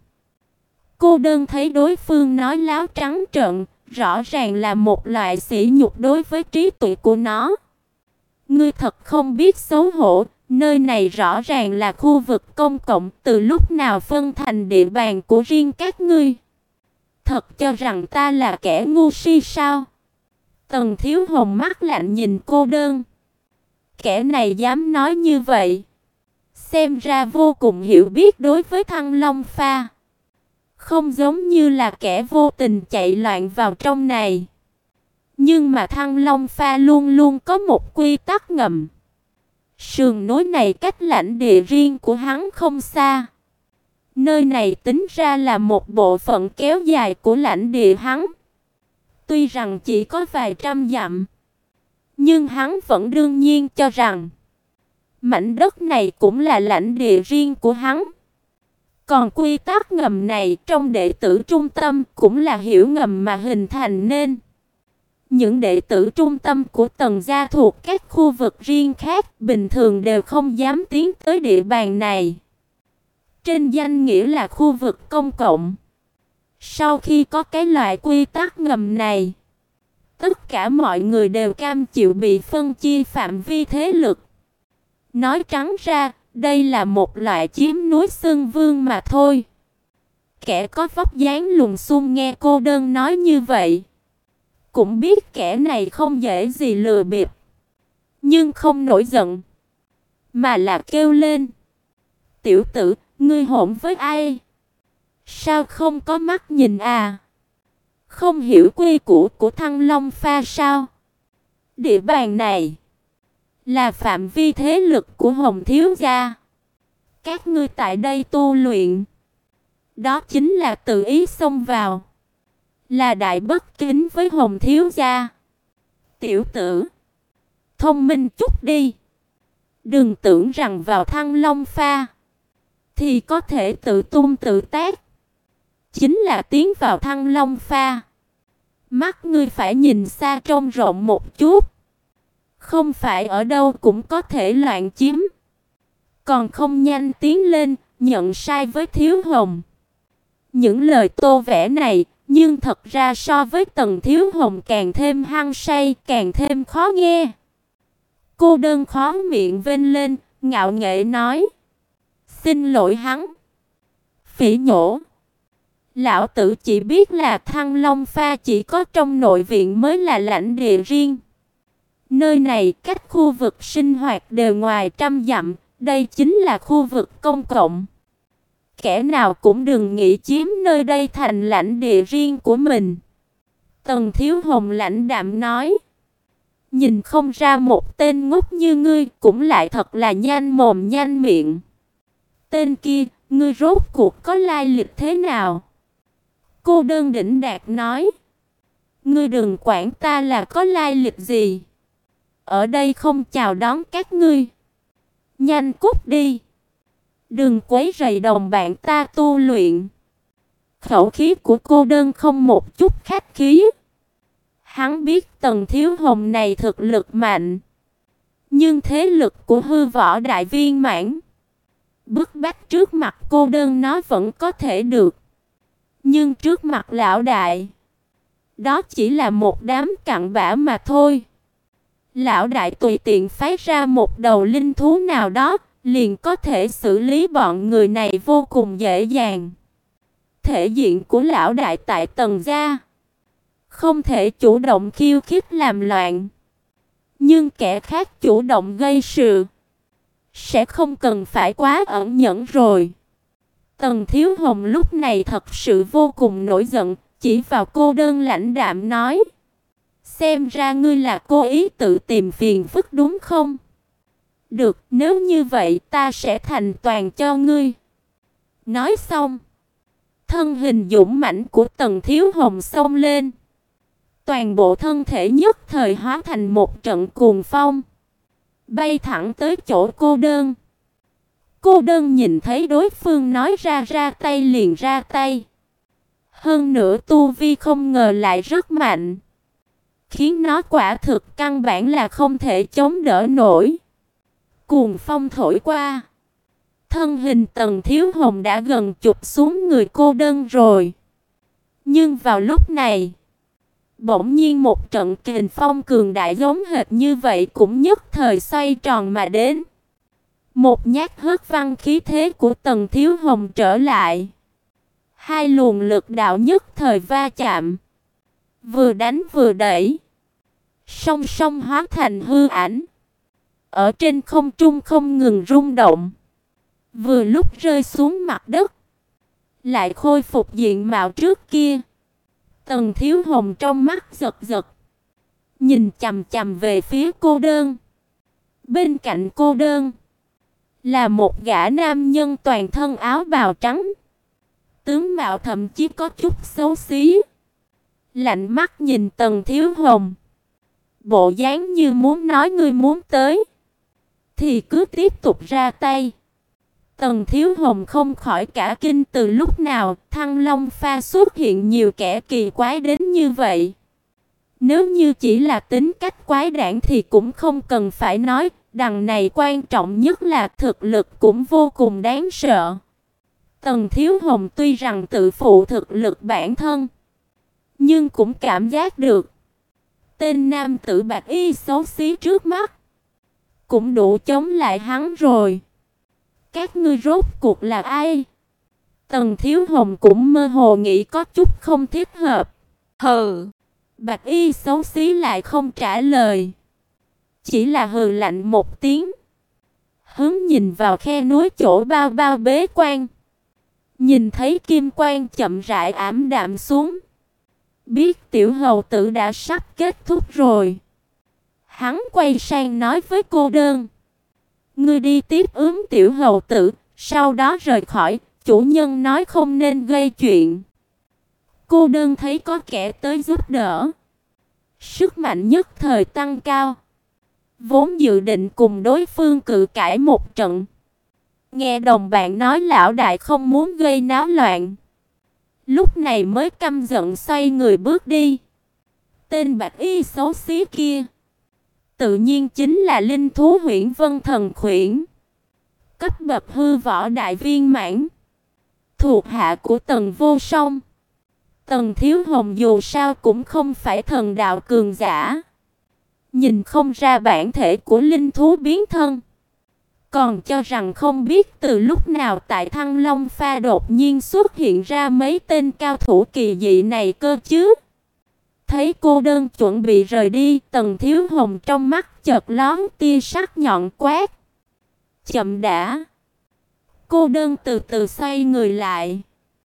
Cô đơn thấy đối phương nói láo trắng trợn, rõ ràng là một loại sỉ nhục đối với trí tuệ của nó. Ngươi thật không biết xấu hổ, nơi này rõ ràng là khu vực công cộng, từ lúc nào phân thành địa bàn của riêng các ngươi? Thật cho rằng ta là kẻ ngu si sao? Tần Thiếu Hồng mắt lạnh nhìn cô đơn. Kẻ này dám nói như vậy, xem ra vô cùng hiểu biết đối với Thăng Long Pha. Không giống như là kẻ vô tình chạy loạn vào trong này. Nhưng mà Thăng Long Pha luôn luôn có một quy tắc ngầm. Sườn núi này cách lãnh địa riêng của hắn không xa. Nơi này tính ra là một bộ phận kéo dài của lãnh địa hắn. Tuy rằng chỉ có vài trăm dặm, nhưng hắn vẫn đương nhiên cho rằng mảnh đất này cũng là lãnh địa riêng của hắn. Còn quy tắc ngầm này trong đệ tử trung tâm cũng là hiểu ngầm mà hình thành nên. Những đệ tử trung tâm của Tần gia thuộc các khu vực riêng khác bình thường đều không dám tiến tới địa bàn này. Trên danh nghĩa là khu vực công cộng. Sau khi có cái loại quy tắc ngầm này, tất cả mọi người đều cam chịu bị phân chia phạm vi thế lực. Nói trắng ra, đây là một loại chiếm núi xưng vương mà thôi. Kẻ có vóc dáng lùn xung nghe cô đơn nói như vậy, cũng biết kẻ này không dễ gì lừa bịp, nhưng không nổi giận, mà là kêu lên. Tiểu tử, ngươi hỗn với ai? Sao không có mắt nhìn à? Không hiểu quy củ của Thăng Long Pha sao? Địa bàn này là phạm vi thế lực của Hồng thiếu gia. Các ngươi tại đây tu luyện, đó chính là tự ý xông vào, là đại bất kính với Hồng thiếu gia. Tiểu tử, thông minh chút đi. Đừng tưởng rằng vào Thăng Long Pha thì có thể tự tung tự tác. Chính là tiến vào Thăng Long Pha, mắt ngươi phải nhìn xa trông rộng một chút. Không phải ở đâu cũng có thể loạn chiếm. Còn không nhanh tiến lên, nhận sai với Thiếu Hồng. Những lời tô vẽ này, nhưng thật ra so với Tần Thiếu Hồng càng thêm hăng say, càng thêm khó nghe. Cô đơn khó miệng vênh lên, ngạo nghễ nói. Xin lỗi hắn. Phỉ nhổ. Lão tử chỉ biết là Thăng Long Pha chỉ có trong nội viện mới là lãnh địa riêng. Nơi này cách khu vực sinh hoạt đều ngoài trăm dặm, đây chính là khu vực công cộng. kẻ nào cũng đừng nghĩ chiếm nơi đây thành lãnh địa riêng của mình. Tần Thiếu Hồng lãnh đạm nói. Nhìn không ra một tên ngốc như ngươi cũng lại thật là nhanh mồm nhanh miệng. Tên kia, ngươi rốt cuộc có lai lịch thế nào? Cô đơn đỉnh đạt nói. Ngươi đừng quản ta là có lai lịch gì. Ở đây không chào đón các ngươi. Nhanh cút đi. Đừng quấy rầy đồng bạn ta tu luyện. Khẩu khí của cô đơn không một chút khách khí. Hắn biết Tần Thiếu Hồng này thực lực mạnh. Nhưng thế lực của hư võ đại viên mãn. Bức bách trước mặt cô đơn nó vẫn có thể được. Nhưng trước mặt lão đại, đó chỉ là một đám cặn bã mà thôi. Lão đại tùy tiện phái ra một đầu linh thú nào đó, liền có thể xử lý bọn người này vô cùng dễ dàng. Thể diện của lão đại tại Tần gia, không thể chủ động khiêu khích làm loạn. Nhưng kẻ khác chủ động gây sự, sẽ không cần phải quá ẩn nhẫn rồi. Tần Thiếu Hồng lúc này thật sự vô cùng nổi giận, chỉ vào cô đơn lãnh đạm nói. Xem ra ngươi là cố ý tự tìm phiền phức đúng không? Được, nếu như vậy ta sẽ thành toàn cho ngươi. Nói xong, thân hình dũng mãnh của Tần Thiếu Hồng xông lên. Toàn bộ thân thể nhất thời hóa thành một trận cuồng phong, bay thẳng tới chỗ cô đơn. Cô đơn nhìn thấy đối phương nói ra ra tay liền ra tay. Hơn nữa tu vi không ngờ lại rất mạnh, khiến nó quả thực căn bản là không thể chống đỡ nổi. Cuồng phong thổi qua, thân hình Tần Thiếu Hồng đã gần chụp xuống người cô đơn rồi. Nhưng vào lúc này, bỗng nhiên một trận kình phong cường đại giống hệt như vậy cũng nhất thời xoay tròn mà đến. Một nhát hất văng khí thế của Tần Thiếu Hồng trở lại. Hai luồng lực đạo nhất thời va chạm, vừa đánh vừa đẩy, song song hóa thành hư ảnh, ở trên không trung không ngừng rung động. Vừa lúc rơi xuống mặt đất, lại khôi phục diện mạo trước kia. Tần Thiếu Hồng trong mắt giật giật, nhìn chằm chằm về phía cô đơn. Bên cạnh cô đơn là một gã nam nhân toàn thân áo bào trắng, tướng mạo thậm chí có chút xấu xí, lạnh mắt nhìn Tần Thiếu Hồng, bộ dáng như muốn nói ngươi muốn tới thì cứ tiếp tục ra tay. Tần Thiếu Hồng không khỏi cả kinh, từ lúc nào Thăng Long Pha xuất hiện nhiều kẻ kỳ quái đến như vậy. Nếu như chỉ là tính cách quái đản thì cũng không cần phải nói, đằng này quan trọng nhất là thực lực cũng vô cùng đáng sợ. Tần Thiếu Hồng tuy rằng tự phụ thực lực bản thân, nhưng cũng cảm giác được tên nam tử bạch y xấu xí trước mắt cũng đủ chống lại hắn rồi. Các ngươi rốt cuộc là ai? Tần Thiếu Hồng cũng mơ hồ nghĩ có chút không thích hợp. Hừ. Bạch y xấu xí lại không trả lời, chỉ là hừ lạnh một tiếng, hướng nhìn vào khe núi chỗ bao bao bế quan. Nhìn thấy kim quang chậm rãi ảm đạm xuống, biết tiểu hầu tử đã sắp kết thúc rồi. Hắn quay sang nói với cô đơn. Ngươi đi tiếp ứng tiểu hầu tử, sau đó rời khỏi, chủ nhân nói không nên gây chuyện. Cô đơn thấy có kẻ tới giúp đỡ, sức mạnh nhất thời tăng cao. Vốn dự định cùng đối phương cự cãi một trận, nghe đồng bạn nói lão đại không muốn gây náo loạn, lúc này mới căm giận xoay người bước đi. Tên bạch y xấu xí kia tự nhiên chính là linh thú Huyễn Vân Thần Khuyển, cấp bậc hư võ đại viên mãn, thuộc hạ của Tần Vô Song. Tần Thiếu Hồng dù sao cũng không phải thần đạo cường giả, nhìn không ra bản thể của linh thú biến thân, còn cho rằng không biết từ lúc nào tại Thăng Long Pha đột nhiên xuất hiện ra mấy tên cao thủ kỳ dị này cơ chứ. Thấy cô đơn chuẩn bị rời đi, Tần Thiếu Hồng trong mắt chợt lóe tia sắc nhọn quát. Chậm đã. cô đơn từ từ xoay người lại.